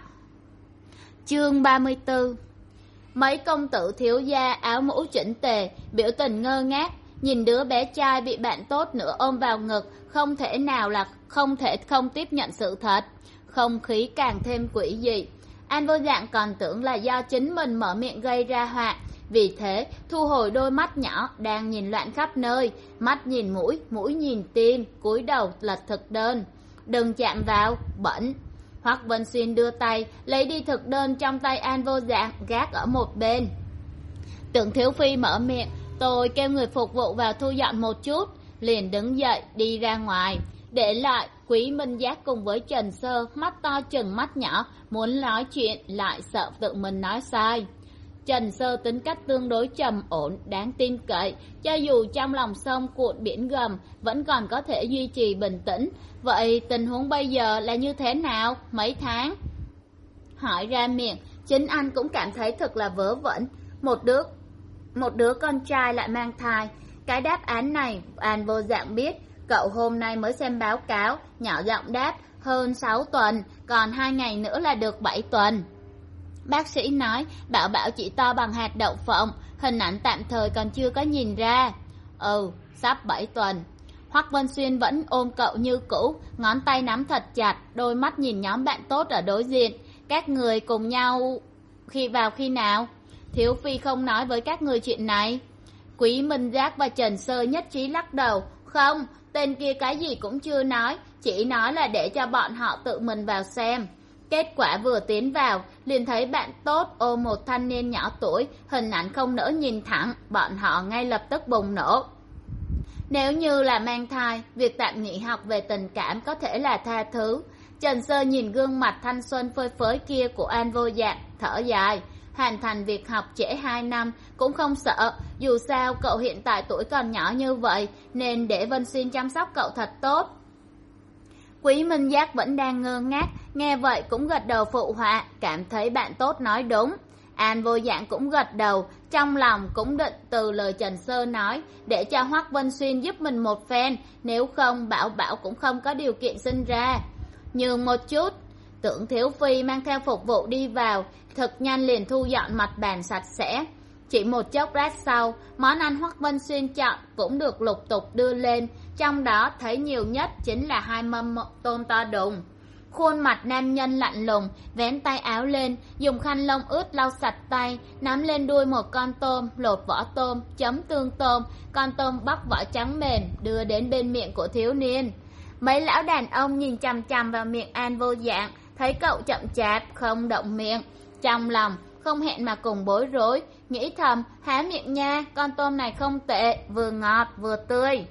Chương ba mươi tư. Mấy công tử thiếu gia áo mũ chỉnh tề, biểu tình ngơ ngác, nhìn đứa bé trai bị bạn tốt nữa ôm vào ngực, không thể nào là không thể không tiếp nhận sự thật. Không khí càng thêm quỷ dị. An Vô Dạng còn tưởng là do chính mình mở miệng gây ra họa, vì thế thu hồi đôi mắt nhỏ đang nhìn loạn khắp nơi, mắt nhìn mũi, mũi nhìn tim, cúi đầu lật thực đơn. Đừng chạm vào, bẩn. Hoắc Vân Xuyên đưa tay lấy đi thực đơn trong tay An Vô Dạng, gác ở một bên. Tưởng Thiếu Phi mở miệng, tôi kêu người phục vụ vào thu dọn một chút, liền đứng dậy đi ra ngoài, để lại Quý Minh Giác cùng với Trần Sơ mắt to chừng mắt nhỏ, muốn nói chuyện lại sợ tự mình nói sai. Trần Sơ tính cách tương đối trầm ổn, đáng tin cậy, cho dù trong lòng sông cuộn biển gầm vẫn còn có thể duy trì bình tĩnh. Vậy tình huống bây giờ là như thế nào? Mấy tháng? Hỏi ra miệng, chính anh cũng cảm thấy thật là vớ vẩn. Một đứa, một đứa con trai lại mang thai. Cái đáp án này An Vô Dạng biết. Cậu hôm nay mới xem báo cáo, nhỏ giọng đáp, hơn sáu tuần, còn hai ngày nữa là được bảy tuần. Bác sĩ nói, Bảo Bảo chỉ to bằng hạt đậu phộng, hình ảnh tạm thời còn chưa có nhìn ra. Ừ, sắp bảy tuần. Hoắc Vân Xuyên vẫn ôm cậu như cũ, ngón tay nắm thật chặt, đôi mắt nhìn nhóm bạn tốt ở đối diện. Các người cùng nhau khi vào khi nào? Thiếu Phi không nói với các người chuyện này. Quý Minh Giác và Trần Sơ nhất trí lắc đầu. Không, tên kia cái gì cũng chưa nói, chỉ nói là để cho bọn họ tự mình vào xem. Kết quả vừa tiến vào, liền thấy bạn tốt ôm một thanh niên nhỏ tuổi, hình ảnh không nỡ nhìn thẳng, bọn họ ngay lập tức bùng nổ. Nếu như là mang thai, việc tạm nghỉ học về tình cảm có thể là tha thứ. Trần Sơ nhìn gương mặt thanh xuân phơi phới kia của An Vô Dạng, thở dài. Hoàn thành việc học trễ hai năm cũng không sợ, dù sao cậu hiện tại tuổi còn nhỏ như vậy, nên để Vân Xuyên chăm sóc cậu thật tốt. Quý Minh Giác vẫn đang ngơ ngác, nghe vậy cũng gật đầu phụ họa, cảm thấy bạn tốt nói đúng. An Vô Dạng cũng gật đầu, trong lòng cũng định từ lời Trần Sơ nói, để cho Hoắc Vân Xuyên giúp mình một phen, nếu không Bảo Bảo cũng không có điều kiện sinh ra. Nhường một chút, Tưởng Thiếu Phi mang theo phục vụ đi vào, thật nhanh liền thu dọn mặt bàn sạch sẽ. Chỉ một chốc lát sau, món ăn Hoắc Vân Xuyên chọn cũng được lục tục đưa lên, trong đó thấy nhiều nhất chính là hai mâm tôm to đùng. Khuôn mặt nam nhân lạnh lùng, vén tay áo lên, dùng khăn lông ướt lau sạch tay, nắm lên đuôi một con tôm, lột vỏ tôm, chấm tương tôm, con tôm bóc vỏ trắng mềm, đưa đến bên miệng của thiếu niên. Mấy lão đàn ông nhìn chằm chằm vào miệng An Vô Dạng, thấy cậu chậm chạp, không động miệng. Trong lòng, không hẹn mà cùng bối rối, nghĩ thầm, há miệng nha, con tôm này không tệ, vừa ngọt vừa tươi.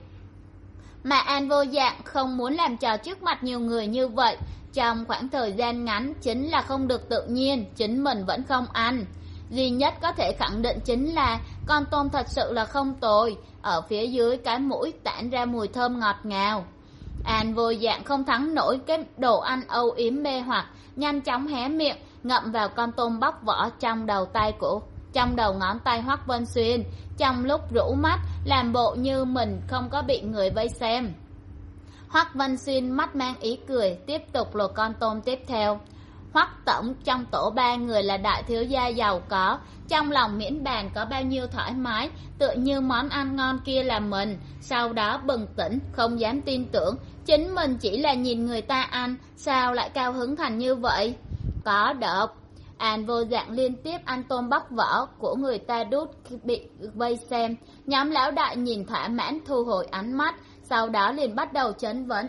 Mà An Vô Dạng không muốn làm trò trước mặt nhiều người như vậy, trong khoảng thời gian ngắn chính là không được tự nhiên, chính mình vẫn không ăn. Duy nhất có thể khẳng định chính là con tôm thật sự là không tồi, ở phía dưới cái mũi tản ra mùi thơm ngọt ngào. An Vô Dạng không thắng nổi cái đồ ăn âu yếm mê hoặc, nhanh chóng hé miệng, ngậm vào con tôm bóc vỏ trong đầu tay của trong đầu ngón tay Hoắc Vân Xuyên, trong lúc rũ mắt làm bộ như mình không có bị người vây xem. Hoắc Vân Xuyên mắt mang ý cười, tiếp tục lột con tôm tiếp theo. Hoắc tổng trong tổ ba người là đại thiếu gia giàu có, trong lòng miễn bàn có bao nhiêu thoải mái, tựa như món ăn ngon kia là mình. Sau đó bừng tỉnh, không dám tin tưởng chính mình chỉ là nhìn người ta ăn, sao lại cao hứng thành như vậy. Có độc. An Vô Dạng liên tiếp ăn tôm bóc vỏ của người ta đút bị vây xem. Nhóm lão đại nhìn thỏa mãn thu hồi ánh mắt, sau đó liền bắt đầu chấn vấn.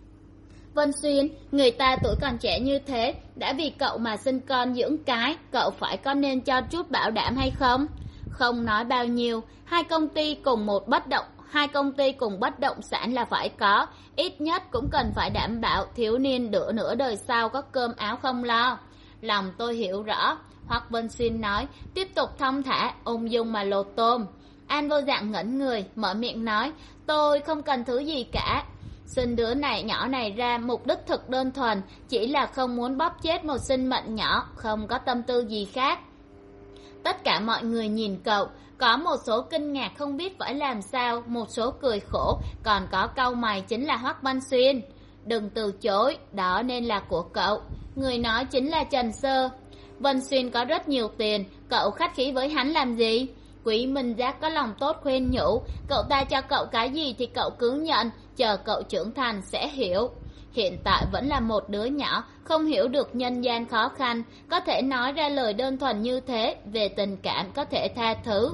Vân Xuyên, người ta tuổi còn trẻ như thế, đã vì cậu mà sinh con dưỡng cái, cậu phải có nên cho chút bảo đảm hay không? Không nói bao nhiêu, hai công ty cùng một bất động, hai công ty cùng bất động sản là phải có, ít nhất cũng cần phải đảm bảo thiếu niên nửa nửa đời sau có cơm áo không lo. Lòng tôi hiểu rõ, Hoắc Vân Xuyên nói, tiếp tục thong thả, ung dung mà lột tôm. An Vô Dạng ngẩn người, mở miệng nói, tôi không cần thứ gì cả. Sinh đứa này nhỏ này ra mục đích thực đơn thuần, chỉ là không muốn bóp chết một sinh mệnh nhỏ, không có tâm tư gì khác. Tất cả mọi người nhìn cậu, có một số kinh ngạc không biết phải làm sao, một số cười khổ, còn có cau mày chính là Hoắc Văn Xuyên. Đừng từ chối, đó nên là của cậu. Người nói chính là Trần Sơ. Vân Xuyên có rất nhiều tiền, cậu khách khí với hắn làm gì? Quý Minh Giác có lòng tốt khuyên nhủ, cậu ta cho cậu cái gì thì cậu cứ nhận, chờ cậu trưởng thành sẽ hiểu. Hiện tại vẫn là một đứa nhỏ, không hiểu được nhân gian khó khăn, có thể nói ra lời đơn thuần như thế, về tình cảm có thể tha thứ.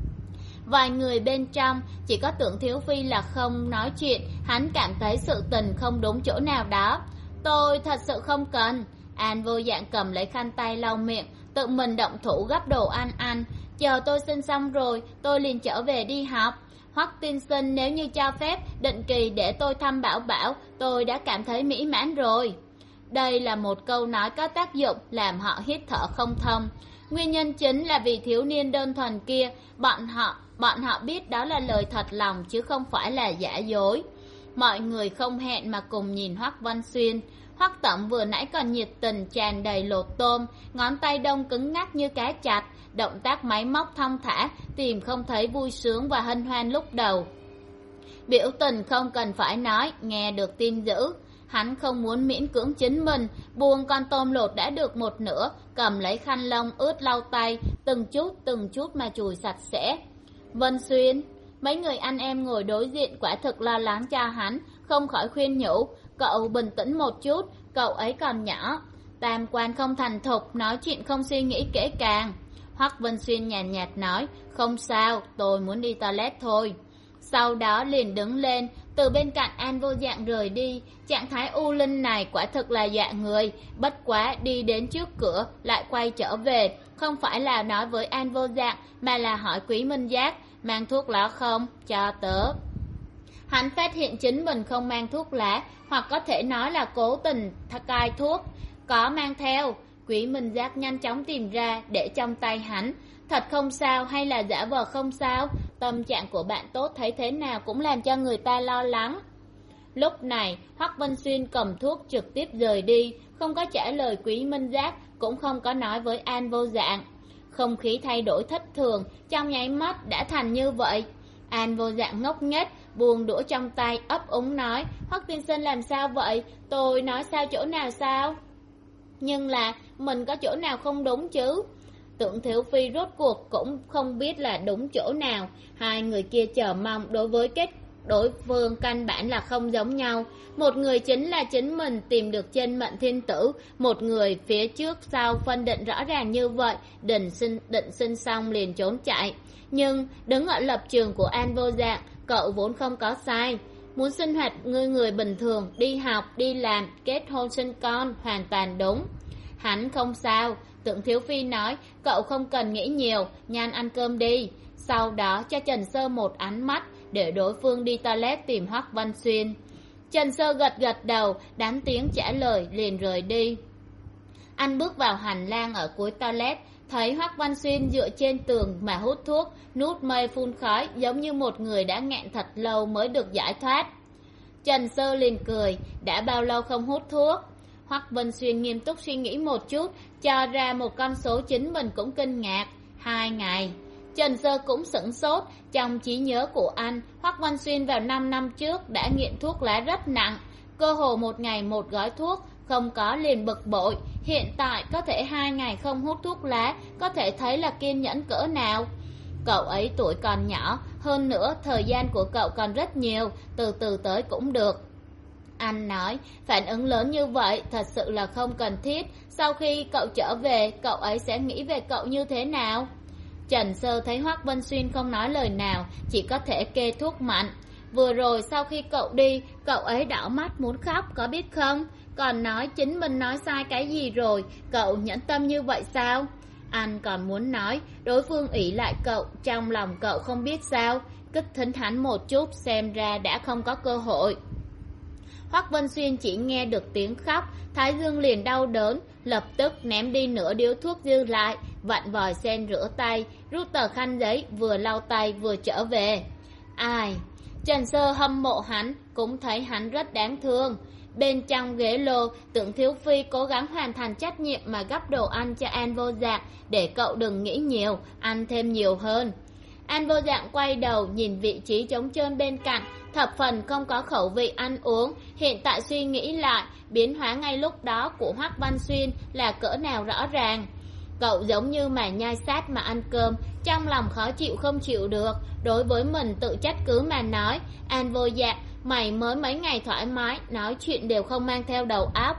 Vài người bên trong, chỉ có Tưởng Thiếu Phi là không nói chuyện, hắn cảm thấy sự tình không đúng chỗ nào đó. Tôi thật sự không cần. An Vô Dạng cầm lấy khăn tay lau miệng, tự mình động thủ gắp đồ ăn ăn. Chờ tôi sinh xong rồi, tôi liền trở về đi học. Hoắc tiên sinh nếu như cho phép, định kỳ để tôi thăm Bảo Bảo, tôi đã cảm thấy mỹ mãn rồi. Đây là một câu nói có tác dụng, làm họ hít thở không thông. Nguyên nhân chính là vì thiếu niên đơn thuần kia, bọn họ, bọn họ biết đó là lời thật lòng chứ không phải là giả dối. Mọi người không hẹn mà cùng nhìn Hoắc Văn Xuyên. Hoắc tổng vừa nãy còn nhiệt tình tràn đầy lột tôm, ngón tay đông cứng ngắc như cá chạch, động tác máy móc thong thả, tìm không thấy vui sướng và hân hoan lúc đầu. Biểu tình không cần phải nói, nghe được tin dữ. Hắn không muốn miễn cưỡng chính mình, buông con tôm lột đã được một nửa, cầm lấy khăn lông ướt lau tay, từng chút từng chút mà chùi sạch sẽ. Vân Xuyên, mấy người anh em ngồi đối diện quả thực lo lắng cho hắn, không khỏi khuyên nhủ, cậu bình tĩnh một chút, cậu ấy còn nhỏ. Tam quan không thành thục, nói chuyện không suy nghĩ kỹ càng. Hoắc Vân Xuyên nhàn nhạt, nhạt nói, không sao, tôi muốn đi toilet thôi. Sau đó liền đứng lên, từ bên cạnh An Vô Dạng rời đi. Trạng thái u linh này quả thực là dọa người, bất quá đi đến trước cửa, lại quay trở về. Không phải là nói với An Vô Dạng, mà là hỏi Quý Minh Giác, mang thuốc lá không, cho tớ. Hắn phát hiện chính mình không mang thuốc lá, hoặc có thể nói là cố tình cai thuốc. Có mang theo. Quý Minh Giác nhanh chóng tìm ra, để trong tay hắn. Thật không sao hay là giả vờ không sao? Tâm trạng của bạn tốt thấy thế nào cũng làm cho người ta lo lắng. Lúc này, Hoắc Vân Xuyên cầm thuốc trực tiếp rời đi, không có trả lời Quý Minh Giác, cũng không có nói với An Vô Dạng. Không khí thay đổi thất thường, trong nháy mắt đã thành như vậy. An Vô Dạng ngốc nghếch, buông đũa trong tay, ấp úng nói, Hoắc tiên sinh làm sao vậy? Tôi nói sao chỗ nào sao? Nhưng là, mình có chỗ nào không đúng chứ? Tưởng Thiếu Phi rốt cuộc cũng không biết là đúng chỗ nào. Hai người kia chờ mong đối với kết đối phương căn bản là không giống nhau. Một người chính là chính mình tìm được trên mệnh thiên tử, một người phía trước sau phân định rõ ràng như vậy, định sinh, định sinh xong liền trốn chạy. Nhưng đứng ở lập trường của An Vô Dạng, cậu vốn không có sai. Muốn sinh hoạt người người bình thường, đi học, đi làm, kết hôn sinh con, hoàn toàn đúng. Hắn không sao. Tưởng Thiếu Phi nói, cậu không cần nghĩ nhiều, nhanh ăn cơm đi. Sau đó cho Trần Sơ một ánh mắt, để đối phương đi toilet tìm Hoắc Văn Xuyên. Trần Sơ gật gật đầu, đánh tiếng trả lời, liền rời đi. Anh bước vào hành lang ở cuối toilet, thấy Hoắc Văn Xuyên dựa trên tường mà hút thuốc, nút mây phun khói, giống như một người đã nghẹn thật lâu mới được giải thoát. Trần Sơ liền cười, đã bao lâu không hút thuốc? Hoắc Vân Xuyên nghiêm túc suy nghĩ một chút, cho ra một con số chính mình cũng kinh ngạc, hai ngày. Trần Sơ cũng sửng sốt, trong trí nhớ của anh, Hoắc Văn Xuyên vào năm năm trước đã nghiện thuốc lá rất nặng, cơ hồ một ngày một gói thuốc, không có liền bực bội, Hiện tại có thể hai ngày không hút thuốc lá, có thể thấy là kiên nhẫn cỡ nào. Cậu ấy tuổi còn nhỏ, hơn nữa thời gian của cậu còn rất nhiều, từ từ tới cũng được. Anh nói, phản ứng lớn như vậy thật sự là không cần thiết. Sau khi cậu trở về, cậu ấy sẽ nghĩ về cậu như thế nào? Trần Sơ thấy Hoắc Vân Xuyên không nói lời nào, chỉ có thể kê thuốc mạnh. Vừa rồi sau khi cậu đi, cậu ấy đảo mắt muốn khóc, có biết không? Còn nói chính mình nói sai cái gì rồi, cậu nhẫn tâm như vậy sao? Anh còn muốn nói, đối phương ỷ lại cậu, trong lòng cậu không biết sao. Kích thính hắn một chút, xem ra đã không có cơ hội. Hoắc Vân Xuyên chỉ nghe được tiếng khóc, thái dương liền đau đớn, lập tức ném đi nửa điếu thuốc dư lại, vặn vòi sen rửa tay, rút tờ khăn giấy, vừa lau tay vừa trở về. Ai? Trần Sơ hâm mộ hắn, cũng thấy hắn rất đáng thương. Bên trong ghế lô, Tưởng Thiếu Phi cố gắng hoàn thành trách nhiệm mà gắp đồ ăn cho An Vô Dạng, để cậu đừng nghĩ nhiều, ăn thêm nhiều hơn. An Vô Dạng quay đầu nhìn vị trí trống trơn bên cạnh, thập phần không có khẩu vị ăn uống. Hiện tại suy nghĩ lại, biến hóa ngay lúc đó của Hoắc Văn Xuyên là cỡ nào rõ ràng. Cậu giống như mà nhai sát mà ăn cơm, trong lòng khó chịu không chịu được. Đối với mình tự trách cứ mà nói, An Vô Dạng, mày mới mấy ngày thoải mái, nói chuyện đều không mang theo đầu óc.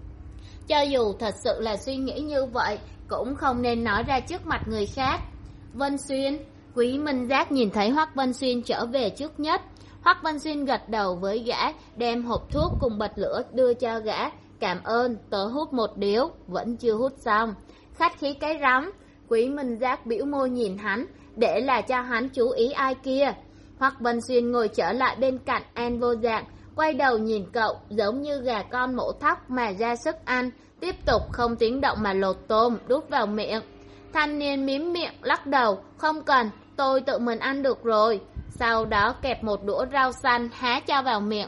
Cho dù thật sự là suy nghĩ như vậy, cũng không nên nói ra trước mặt người khác. Vân Xuyên, Quý Minh Giác nhìn thấy Hoắc Vân Xuyên trở về trước nhất. Hoắc Vân Xuyên gật đầu với gã, đem hộp thuốc cùng bật lửa đưa cho gã. Cảm ơn, tớ hút một điếu, vẫn chưa hút xong. Khách khí cái rắm. Quý Minh Giác bĩu môi nhìn hắn, để là cho hắn chú ý ai kia. Hoắc Vân Xuyên ngồi trở lại bên cạnh An Vô Dạng, quay đầu nhìn cậu, giống như gà con mổ thóc mà ra sức ăn, tiếp tục không tiếng động mà lột tôm đút vào miệng. Thanh niên mím miệng lắc đầu, không cần, tôi tự mình ăn được rồi. Sau đó kẹp một đũa rau xanh há cho vào miệng.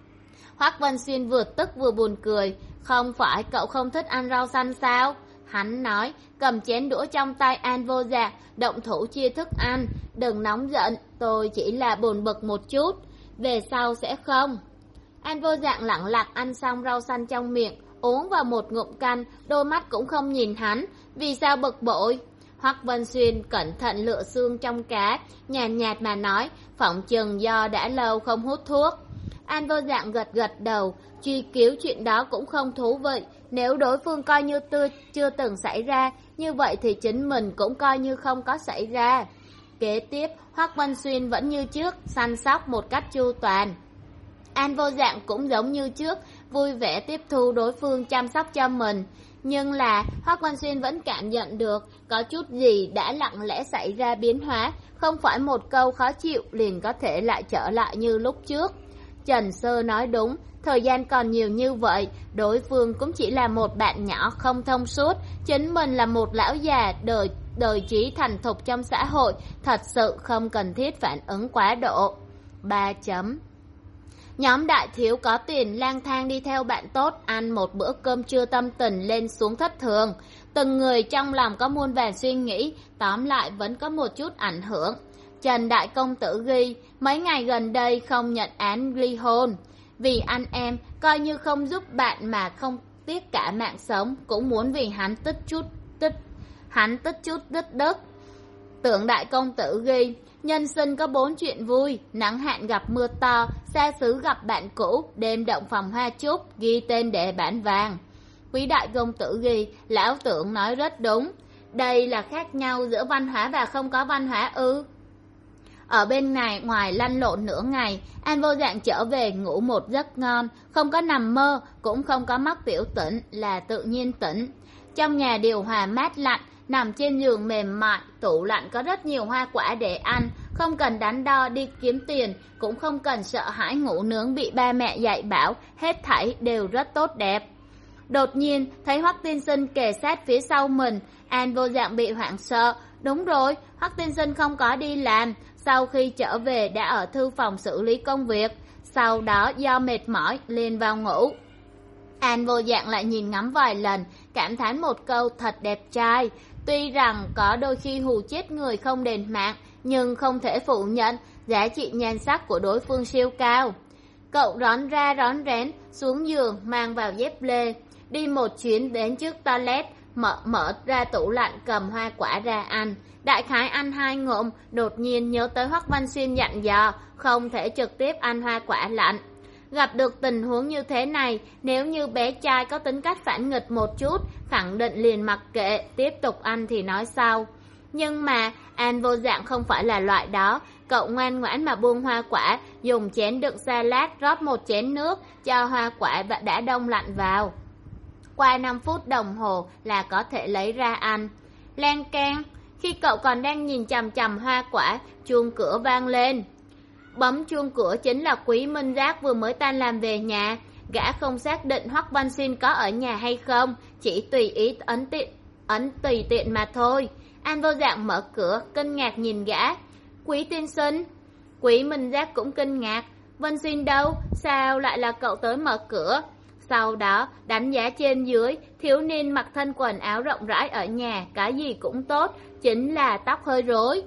Hoắc Vân Xuyên vừa tức vừa buồn cười, không phải cậu không thích ăn rau xanh sao? Hắn nói, cầm chén đũa trong tay An Vô Dạng, động thủ chia thức ăn. Đừng nóng giận, tôi chỉ là buồn bực một chút, về sau sẽ không. An Vô Dạng lặng lặng ăn xong rau xanh trong miệng, uống vào một ngụm canh, đôi mắt cũng không nhìn hắn. Vì sao bực bội? Hoắc Vân Xuyên cẩn thận lựa xương trong cá, nhàn nhạt, nhạt mà nói, phỏng chừng do đã lâu không hút thuốc. An Vô Dạng gật gật đầu, truy cứu chuyện đó cũng không thú vị. Nếu đối phương coi như tư, chưa từng xảy ra, như vậy thì chính mình cũng coi như không có xảy ra. Kế tiếp, Hoắc Vân Xuyên vẫn như trước, săn sóc một cách chu toàn. An Vô Dạng cũng giống như trước, vui vẻ tiếp thu đối phương chăm sóc cho mình. Nhưng là Hoắc Vân Xuyên vẫn cảm nhận được có chút gì đã lặng lẽ xảy ra biến hóa, không phải một câu khó chịu liền có thể lại trở lại như lúc trước. Trần Sơ nói đúng, thời gian còn nhiều như vậy, đối phương cũng chỉ là một bạn nhỏ không thông suốt, chính mình là một lão già đời đời trí thành thục trong xã hội, thật sự không cần thiết phản ứng quá độ. ba chấm Nhóm đại thiếu có tiền lang thang đi theo bạn tốt, ăn một bữa cơm trưa tâm tình lên xuống thất thường. Từng người trong lòng có muôn vàn suy nghĩ, tóm lại vẫn có một chút ảnh hưởng. Trần Đại Công Tử ghi, mấy ngày gần đây không nhận án ly hôn. Vì anh em, coi như không giúp bạn mà không tiếc cả mạng sống, cũng muốn vì hắn tích chút tích, hắn tích chút đứt đất. Tưởng Đại Công Tử ghi, nhân sinh có bốn chuyện vui, nắng hạn gặp mưa to, xa xứ gặp bạn cũ, đêm động phòng hoa trúc, ghi tên để bán vàng. Quý Đại Công Tử ghi, lão Tưởng nói rất đúng, đây là khác nhau giữa văn hóa và không có văn hóa ư. Ở bên này ngoài lăn lộn nửa ngày, An Vô Dạng trở về ngủ một giấc ngon, không có nằm mơ, cũng không có mắc tiểu tỉnh, là tự nhiên tỉnh. Trong nhà điều hòa mát lạnh, nằm trên giường mềm mại, tủ lạnh có rất nhiều hoa quả để ăn, không cần đắn đo đi kiếm tiền, cũng không cần sợ hãi ngủ nướng bị ba mẹ dạy bảo, hết thảy đều rất tốt đẹp. Đột nhiên, thấy Hoắc Tiên Sinh kề sát phía sau mình, An Vô Dạng bị hoảng sợ. Đúng rồi, Hoắc Tiên Sinh không có đi làm, sau khi trở về đã ở thư phòng xử lý công việc, sau đó do mệt mỏi liền vào ngủ. An Vô Dạng lại nhìn ngắm vài lần, cảm thán một câu thật đẹp trai. Tuy rằng có đôi khi hù chết người không đền mạng, nhưng không thể phủ nhận giá trị nhan sắc của đối phương siêu cao. Cậu rón ra rón rén xuống giường mang vào dép lê, đi một chuyến đến trước toilet, mở mở ra tủ lạnh cầm hoa quả ra ăn. Đại khái ăn hai ngụm, đột nhiên nhớ tới Hoắc Văn Xuyên dặn dò không thể trực tiếp ăn hoa quả lạnh. Gặp được tình huống như thế này, nếu như bé trai có tính cách phản nghịch một chút, khẳng định liền mặc kệ, tiếp tục ăn thì nói sau. Nhưng mà An Vô Dạng không phải là loại đó, cậu ngoan ngoãn mà buông hoa quả, dùng chén đựng salad rót một chén nước, cho hoa quả và đã đông lạnh vào. Qua năm phút đồng hồ là có thể lấy ra ăn. Len keng, khi cậu còn đang nhìn chằm chằm hoa quả, chuông cửa vang lên. Bấm chuông cửa chính là Quý Minh Giác vừa mới tan làm về nhà. Gã không xác định Hoắc Văn Xuyên có ở nhà hay không, chỉ tùy ý ấn tiện, ấn tùy tiện mà thôi. An Vô Dạng mở cửa, kinh ngạc nhìn gã. Quý tiên sinh. Quý Minh Giác cũng kinh ngạc. Văn Xuyên đâu? Sao lại là cậu tới mở cửa? Sau đó, đánh giá trên dưới, thiếu niên mặc thân quần áo rộng rãi ở nhà, cái gì cũng tốt, chính là tóc hơi rối.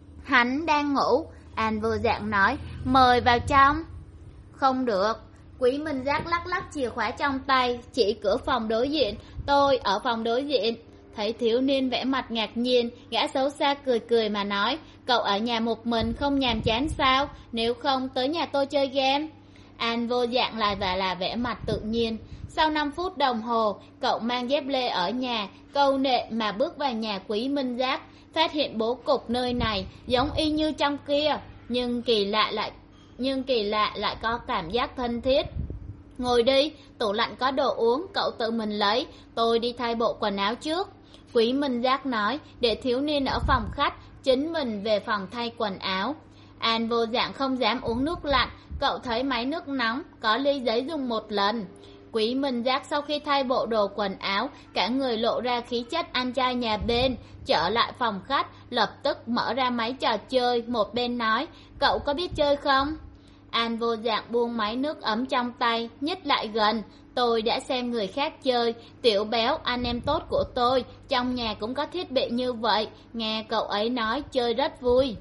Hắn đang ngủ. An Vô Dạng nói, mời vào trong. Không được. Quý Minh Giác lắc lắc chìa khóa trong tay, chỉ cửa phòng đối diện. Tôi ở phòng đối diện. Thấy thiếu niên vẽ mặt ngạc nhiên, gã xấu xa cười cười mà nói, cậu ở nhà một mình không nhàm chán sao? Nếu không tới nhà tôi chơi game. An Vô Dạng lại và là vẽ mặt tự nhiên. Sau năm phút đồng hồ, cậu mang dép lê ở nhà, câu nệ mà bước vào nhà Quý Minh Giác, phát hiện bố cục nơi này giống y như trong kia, nhưng kỳ lạ lại nhưng kỳ lạ lại có cảm giác thân thiết. Ngồi đi, tủ lạnh có đồ uống, cậu tự mình lấy, tôi đi thay bộ quần áo trước. Quý Minh Giác nói, để thiếu niên ở phòng khách, chính mình về phòng thay quần áo. An Vô Dạng không dám uống nước lạnh, cậu thấy máy nước nóng, có ly giấy dùng một lần. Quý Minh Giác sau khi thay bộ đồ quần áo, cả người lộ ra khí chất anh trai nhà bên, trở lại phòng khách, lập tức mở ra máy trò chơi, một bên nói, cậu có biết chơi không? An Vô Dạng buông máy nước ấm trong tay, nhích lại gần, tôi đã xem người khác chơi, Tiểu Béo, anh em tốt của tôi, trong nhà cũng có thiết bị như vậy, nghe cậu ấy nói chơi rất vui.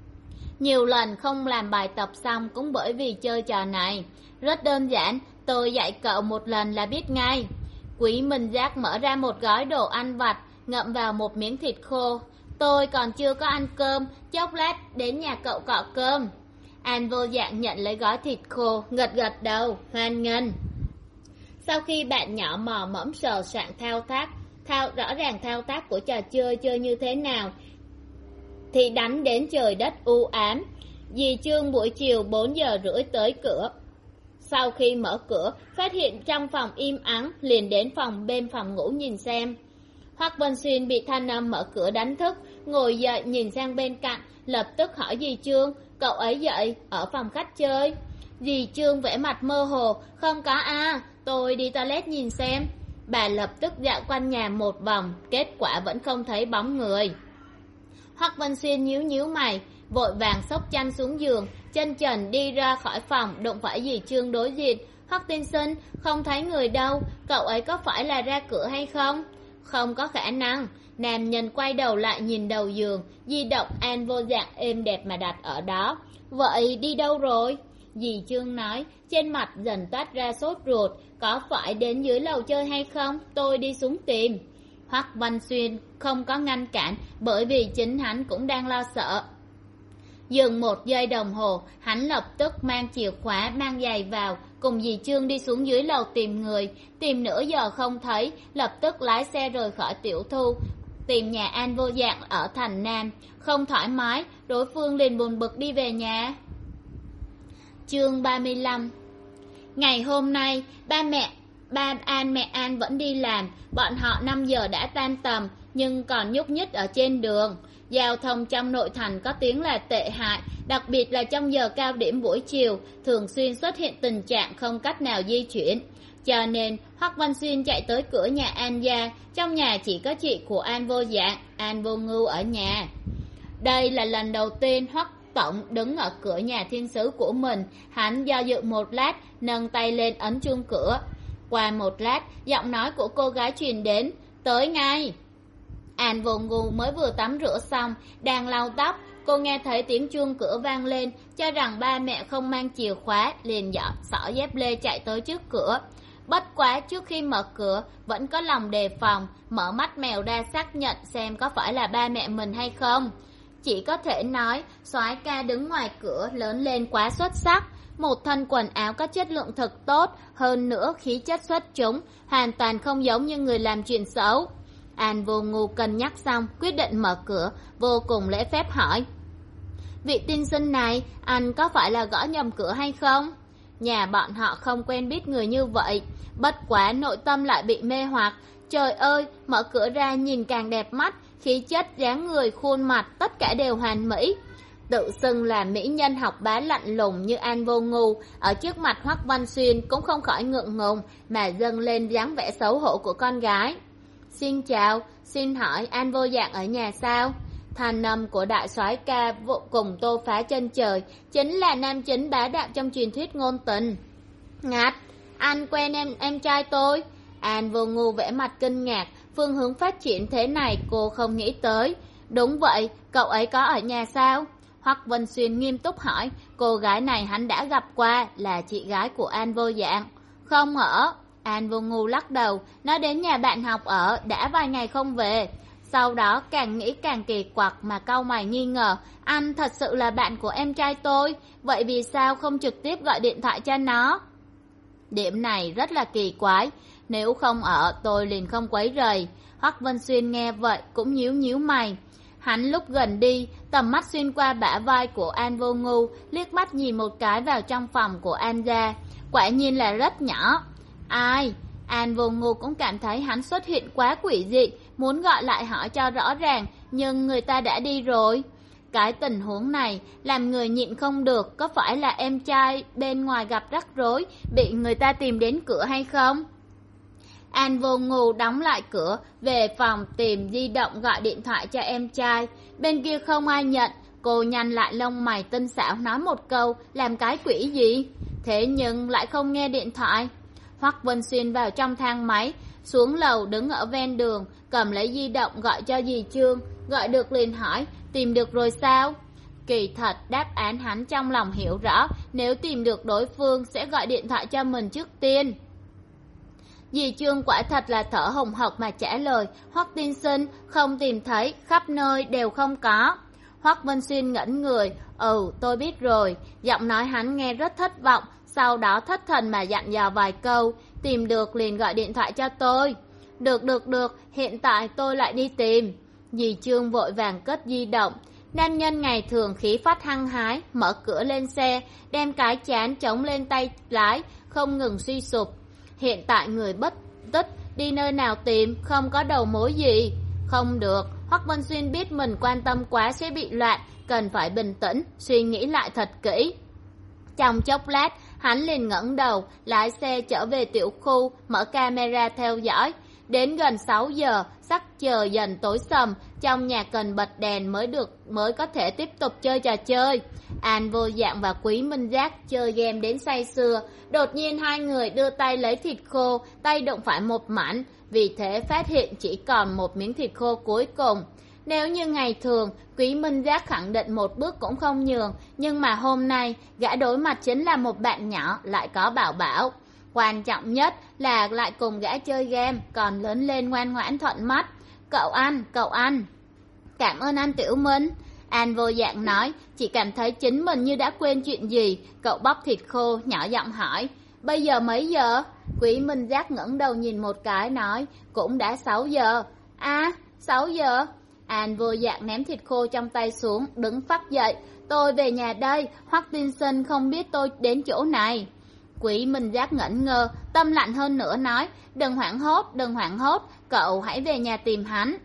Nhiều lần không làm bài tập xong cũng bởi vì chơi trò này. Rất đơn giản, tôi dạy cậu một lần là biết ngay. Quý Minh Giác mở ra một gói đồ ăn vặt, ngậm vào một miếng thịt khô. Tôi còn chưa có ăn cơm, chốc lát đến nhà cậu cọ cơm. An Vô Dạng nhận lấy gói thịt khô, gật gật đầu, hoan nghênh. Sau khi bạn nhỏ mò mẫm sờ soạn thao tác, thao rõ ràng thao tác của trò chơi chơi như thế nào, thì đánh đến trời đất u ám. Dì Trương buổi chiều bốn giờ rưỡi tới cửa. Sau khi mở cửa, phát hiện trong phòng im ắng, liền đến phòng bên phòng ngủ nhìn xem. Hoắc Vân Xuyên bị thanh âm mở cửa đánh thức, ngồi dậy nhìn sang bên cạnh, lập tức hỏi dì Trương, cậu ấy dậy, ở phòng khách chơi. Dì Trương vẽ mặt mơ hồ, không có a, tôi đi toilet nhìn xem. Bà lập tức dạo quanh nhà một vòng, kết quả vẫn không thấy bóng người. Hoắc Vân Xuyên nhíu nhíu mày, vội vàng xốc chăn xuống giường, chân trần đi ra khỏi phòng, đụng phải dì Trương đối diện. Hoắc tiên sinh, không thấy người đâu, cậu ấy có phải là ra cửa hay không? Không có khả năng. Nam nhân quay đầu lại nhìn đầu giường, di động An Vô Dạng êm đẹp mà đặt ở đó. Vậy đi đâu rồi? Dì Trương nói, trên mặt dần toát ra sốt ruột, có phải đến dưới lầu chơi hay không? Tôi đi xuống tìm. Hoắc Văn Xuyên không có ngăn cản, bởi vì chính hắn cũng đang lo sợ. Dừng một giây đồng hồ, hắn lập tức mang chìa khóa, mang giày vào, cùng dì Trương đi xuống dưới lầu tìm người. Tìm nửa giờ không thấy, lập tức lái xe rời khỏi Tiểu Thu, tìm nhà An Vô Dạng ở thành Nam. Không thoải mái, đối phương liền buồn bực đi về nhà. Chương ba mươi lăm. Ngày hôm nay, ba mẹ ba An mẹ An vẫn đi làm, bọn họ năm giờ đã tan tầm, nhưng còn nhúc nhích ở trên đường. Giao thông trong nội thành có tiếng là tệ hại, đặc biệt là trong giờ cao điểm buổi chiều, thường xuyên xuất hiện tình trạng không cách nào di chuyển. Cho nên, Hoắc Văn Xuyên chạy tới cửa nhà An gia, trong nhà chỉ có chị của An Vô Dạng, An Vô Ngưu ở nhà. Đây là lần đầu tiên Hoắc Tổng đứng ở cửa nhà thiên sứ của mình, hắn do dự một lát, nâng tay lên ấn chuông cửa. Qua một lát, giọng nói của cô gái truyền đến, tới ngay. An Vô Ngưu mới vừa tắm rửa xong, đang lau tóc, cô nghe thấy tiếng chuông cửa vang lên, cho rằng ba mẹ không mang chìa khóa, liền dọn xỏ dép lê chạy tới trước cửa. Bất quá trước khi mở cửa vẫn có lòng đề phòng, mở mắt mèo ra xác nhận xem có phải là ba mẹ mình hay không. Chỉ có thể nói soái ca đứng ngoài cửa lớn lên quá xuất sắc, một thân quần áo có chất lượng thật tốt, hơn nữa khí chất xuất chúng, hoàn toàn không giống như người làm chuyện xấu. An Vô Ngu cân nhắc xong quyết định mở cửa, vô cùng lễ phép hỏi: vị tiên sinh này, anh có phải là gõ nhầm cửa hay không? Nhà bọn họ không quen biết người như vậy, bất quá nội tâm lại bị mê hoặc. Trời ơi, mở cửa ra nhìn càng đẹp mắt, khí chất, dáng người, khuôn mặt tất cả đều hoàn mỹ. Tự xưng là mỹ nhân học bá lạnh lùng như An Vô Ngu, ở trước mặt Hoắc Văn Xuyên cũng không khỏi ngượng ngùng mà dâng lên dáng vẻ xấu hổ của con gái. Xin chào, xin hỏi An Vô Dạng ở nhà sao? Thanh âm của đại soái ca vô cùng tô phá chân trời, chính là nam chính bá đạo trong truyền thuyết ngôn tình. Ngạch, anh quen em em trai tôi? An Vô Ngu vẻ mặt kinh ngạc, phương hướng phát triển thế này cô không nghĩ tới. Đúng vậy, cậu ấy có ở nhà sao? Hoắc Vân Xuyên nghiêm túc hỏi. Cô gái này hắn đã gặp qua, là chị gái của An Vô Dạng. Không ở. An Vô Ngu lắc đầu, nó đến nhà bạn học ở, đã vài ngày không về. Sau đó càng nghĩ càng kỳ quặc mà cau mày nghi ngờ, anh thật sự là bạn của em trai tôi, vậy vì sao không trực tiếp gọi điện thoại cho nó? Điểm này rất là kỳ quái, nếu không ở tôi liền không quấy rầy. Hoắc Vân Xuyên nghe vậy cũng nhíu nhíu mày. Hắn lúc gần đi, tầm mắt xuyên qua bả vai của An Vô Ngu, liếc mắt nhìn một cái vào trong phòng của An gia, quả nhiên là rất nhỏ. Ai? An Vô Ngu cũng cảm thấy hắn xuất hiện quá quỷ dị, muốn gọi lại hỏi cho rõ ràng, nhưng người ta đã đi rồi. Cái tình huống này làm người nhịn không được, có phải là em trai bên ngoài gặp rắc rối, bị người ta tìm đến cửa hay không? An Vô Ngu đóng lại cửa, về phòng tìm di động gọi điện thoại cho em trai. Bên kia không ai nhận, cô nhăn lại lông mày tinh xảo nói một câu, làm cái quỷ gì? Thế nhưng lại không nghe điện thoại. Hoắc Vân Xuyên vào trong thang máy, xuống lầu đứng ở ven đường, cầm lấy di động gọi cho dì Trương, gọi được liền hỏi, tìm được rồi sao? Kỳ thật đáp án hắn trong lòng hiểu rõ, nếu tìm được đối phương sẽ gọi điện thoại cho mình trước tiên. Dì Trương quả thật là thở hồng hộc mà trả lời, Hoắc tiên sinh không tìm thấy, khắp nơi đều không có. Hoắc Vân Xuyên ngẩn người, ừ tôi biết rồi, giọng nói hắn nghe rất thất vọng, sau đó thất thần mà dặn dò vài câu, tìm được liền gọi điện thoại cho tôi. Được được được, hiện tại tôi lại đi tìm. Dì Trương vội vàng cất di động. Nam nhân ngày thường khí phát hăng hái, mở cửa lên xe, đem cái chán chống lên tay lái, không ngừng suy sụp. Hiện tại người bất tích, đi nơi nào tìm, không có đầu mối gì. Không được, Hoắc Vân Xuyên biết mình quan tâm quá sẽ bị loạn, cần phải bình tĩnh, suy nghĩ lại thật kỹ. Trong chốc lát, hắn liền ngẩng đầu, lái xe trở về tiểu khu, mở camera theo dõi. Đến gần sáu giờ, sắc trời dần tối sầm, trong nhà cần bật đèn mới được mới có thể tiếp tục chơi trò chơi. An Vô Dạng và Quý Minh Giác chơi game đến say sưa, đột nhiên hai người đưa tay lấy thịt khô, tay đụng phải một mảnh, vì thế phát hiện chỉ còn một miếng thịt khô cuối cùng. Nếu như ngày thường, Quý Minh Giác khẳng định một bước cũng không nhường, nhưng mà hôm nay, gã đối mặt chính là một bạn nhỏ, lại có bảo bảo. Quan trọng nhất là lại cùng gã chơi game, còn lớn lên ngoan ngoãn thuận mắt. Cậu anh, cậu anh. Cảm ơn anh Tiểu Minh. An Vô Dạng nói, chỉ cảm thấy chính mình như đã quên chuyện gì. Cậu bóc thịt khô, nhỏ giọng hỏi, bây giờ mấy giờ? Quý Minh Giác ngẩng đầu nhìn một cái nói, cũng đã sáu giờ. À, sáu giờ. An Vô Dạng ném thịt khô trong tay xuống, đứng phắt dậy. Tôi về nhà đây, Hoắc tiên sinh không biết tôi đến chỗ này. Quý Minh Giác ngẩn ngơ, tâm lạnh hơn nữa nói, đừng hoảng hốt, đừng hoảng hốt, cậu hãy về nhà tìm hắn.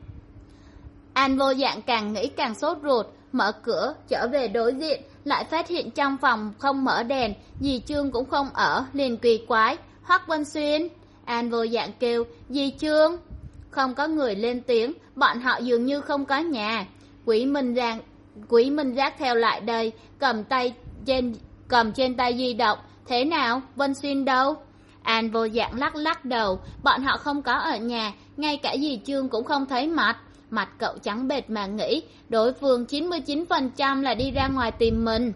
An Vô Dạng càng nghĩ càng sốt ruột, mở cửa, trở về đối diện, lại phát hiện trong phòng không mở đèn, dì Trương cũng không ở, liền kỳ quái, Hoắc Vân Xuyên. An Vô Dạng kêu, dì Trương. Không có người lên tiếng, bọn họ dường như không có nhà. Quý Minh Giác, Quý Minh Giác theo lại đây, cầm tay trên, cầm trên tay di động. Thế nào, Vân Xuyên đâu? An Vô Dạng lắc lắc đầu, bọn họ không có ở nhà, ngay cả dì Trương cũng không thấy mặt. Mặt cậu trắng bệch mà nghĩ, đối phương chín mươi chín phần trăm là đi ra ngoài tìm mình.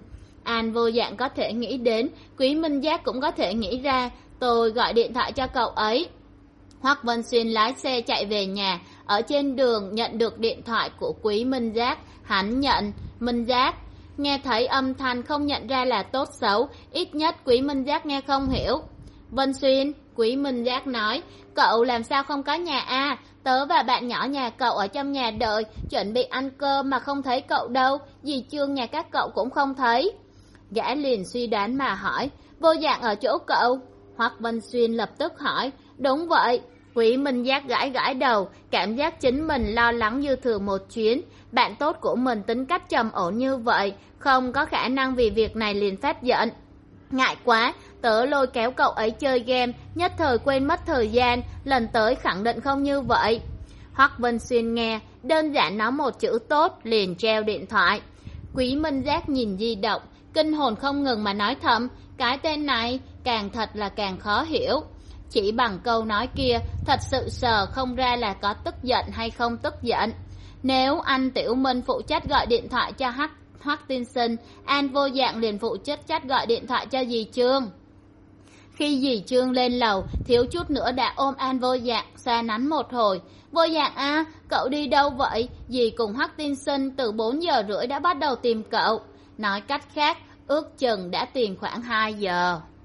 An vô dạng có thể nghĩ đến, Quý Minh Giác cũng có thể nghĩ ra. Tôi gọi điện thoại cho cậu ấy. Hoắc Vân Xuyên lái xe chạy về nhà, ở trên đường nhận được điện thoại của Quý Minh Giác. Hắn nhận. Minh Giác. Nghe thấy âm thanh không nhận ra là tốt xấu, ít nhất Quý Minh Giác nghe không hiểu. Vân Xuyên, Quý Minh Giác nói, cậu làm sao không có nhà a? À? Tớ và bạn nhỏ nhà cậu ở trong nhà đợi, chuẩn bị ăn cơm mà không thấy cậu đâu, dì Trương nhà các cậu cũng không thấy. Gã liền suy đoán mà hỏi, vô dạng ở chỗ cậu? Hoắc Vân Xuyên lập tức hỏi, đúng vậy. Quý Minh Giác gãi gãi đầu, cảm giác chính mình lo lắng như thường một chuyến. Bạn tốt của mình tính cách trầm ổn như vậy, không có khả năng vì việc này liền phát giận. Ngại quá, tớ lôi kéo cậu ấy chơi game, nhất thời quên mất thời gian, lần tới khẳng định không như vậy. Hoắc Vân Xuyên nghe, đơn giản nói một chữ tốt, liền treo điện thoại. Quý Minh Giác nhìn di động, kinh hồn không ngừng mà nói thầm, cái tên này càng thật là càng khó hiểu. Chỉ bằng câu nói kia, thật sự sờ không ra là có tức giận hay không tức giận. Nếu anh Tiểu Minh phụ trách gọi điện thoại cho Hắc Hoắc Tiên Sinh, An vô dạng liền phụ trách trách gọi điện thoại cho dì Trương. Khi dì Trương lên lầu, thiếu chút nữa đã ôm An vô dạng, xoa nắn một hồi. Vô dạng a, cậu đi đâu vậy? Dì cùng Hoắc Tiên Sinh từ bốn giờ rưỡi đã bắt đầu tìm cậu. Nói cách khác, ước chừng đã tìm khoảng hai giờ.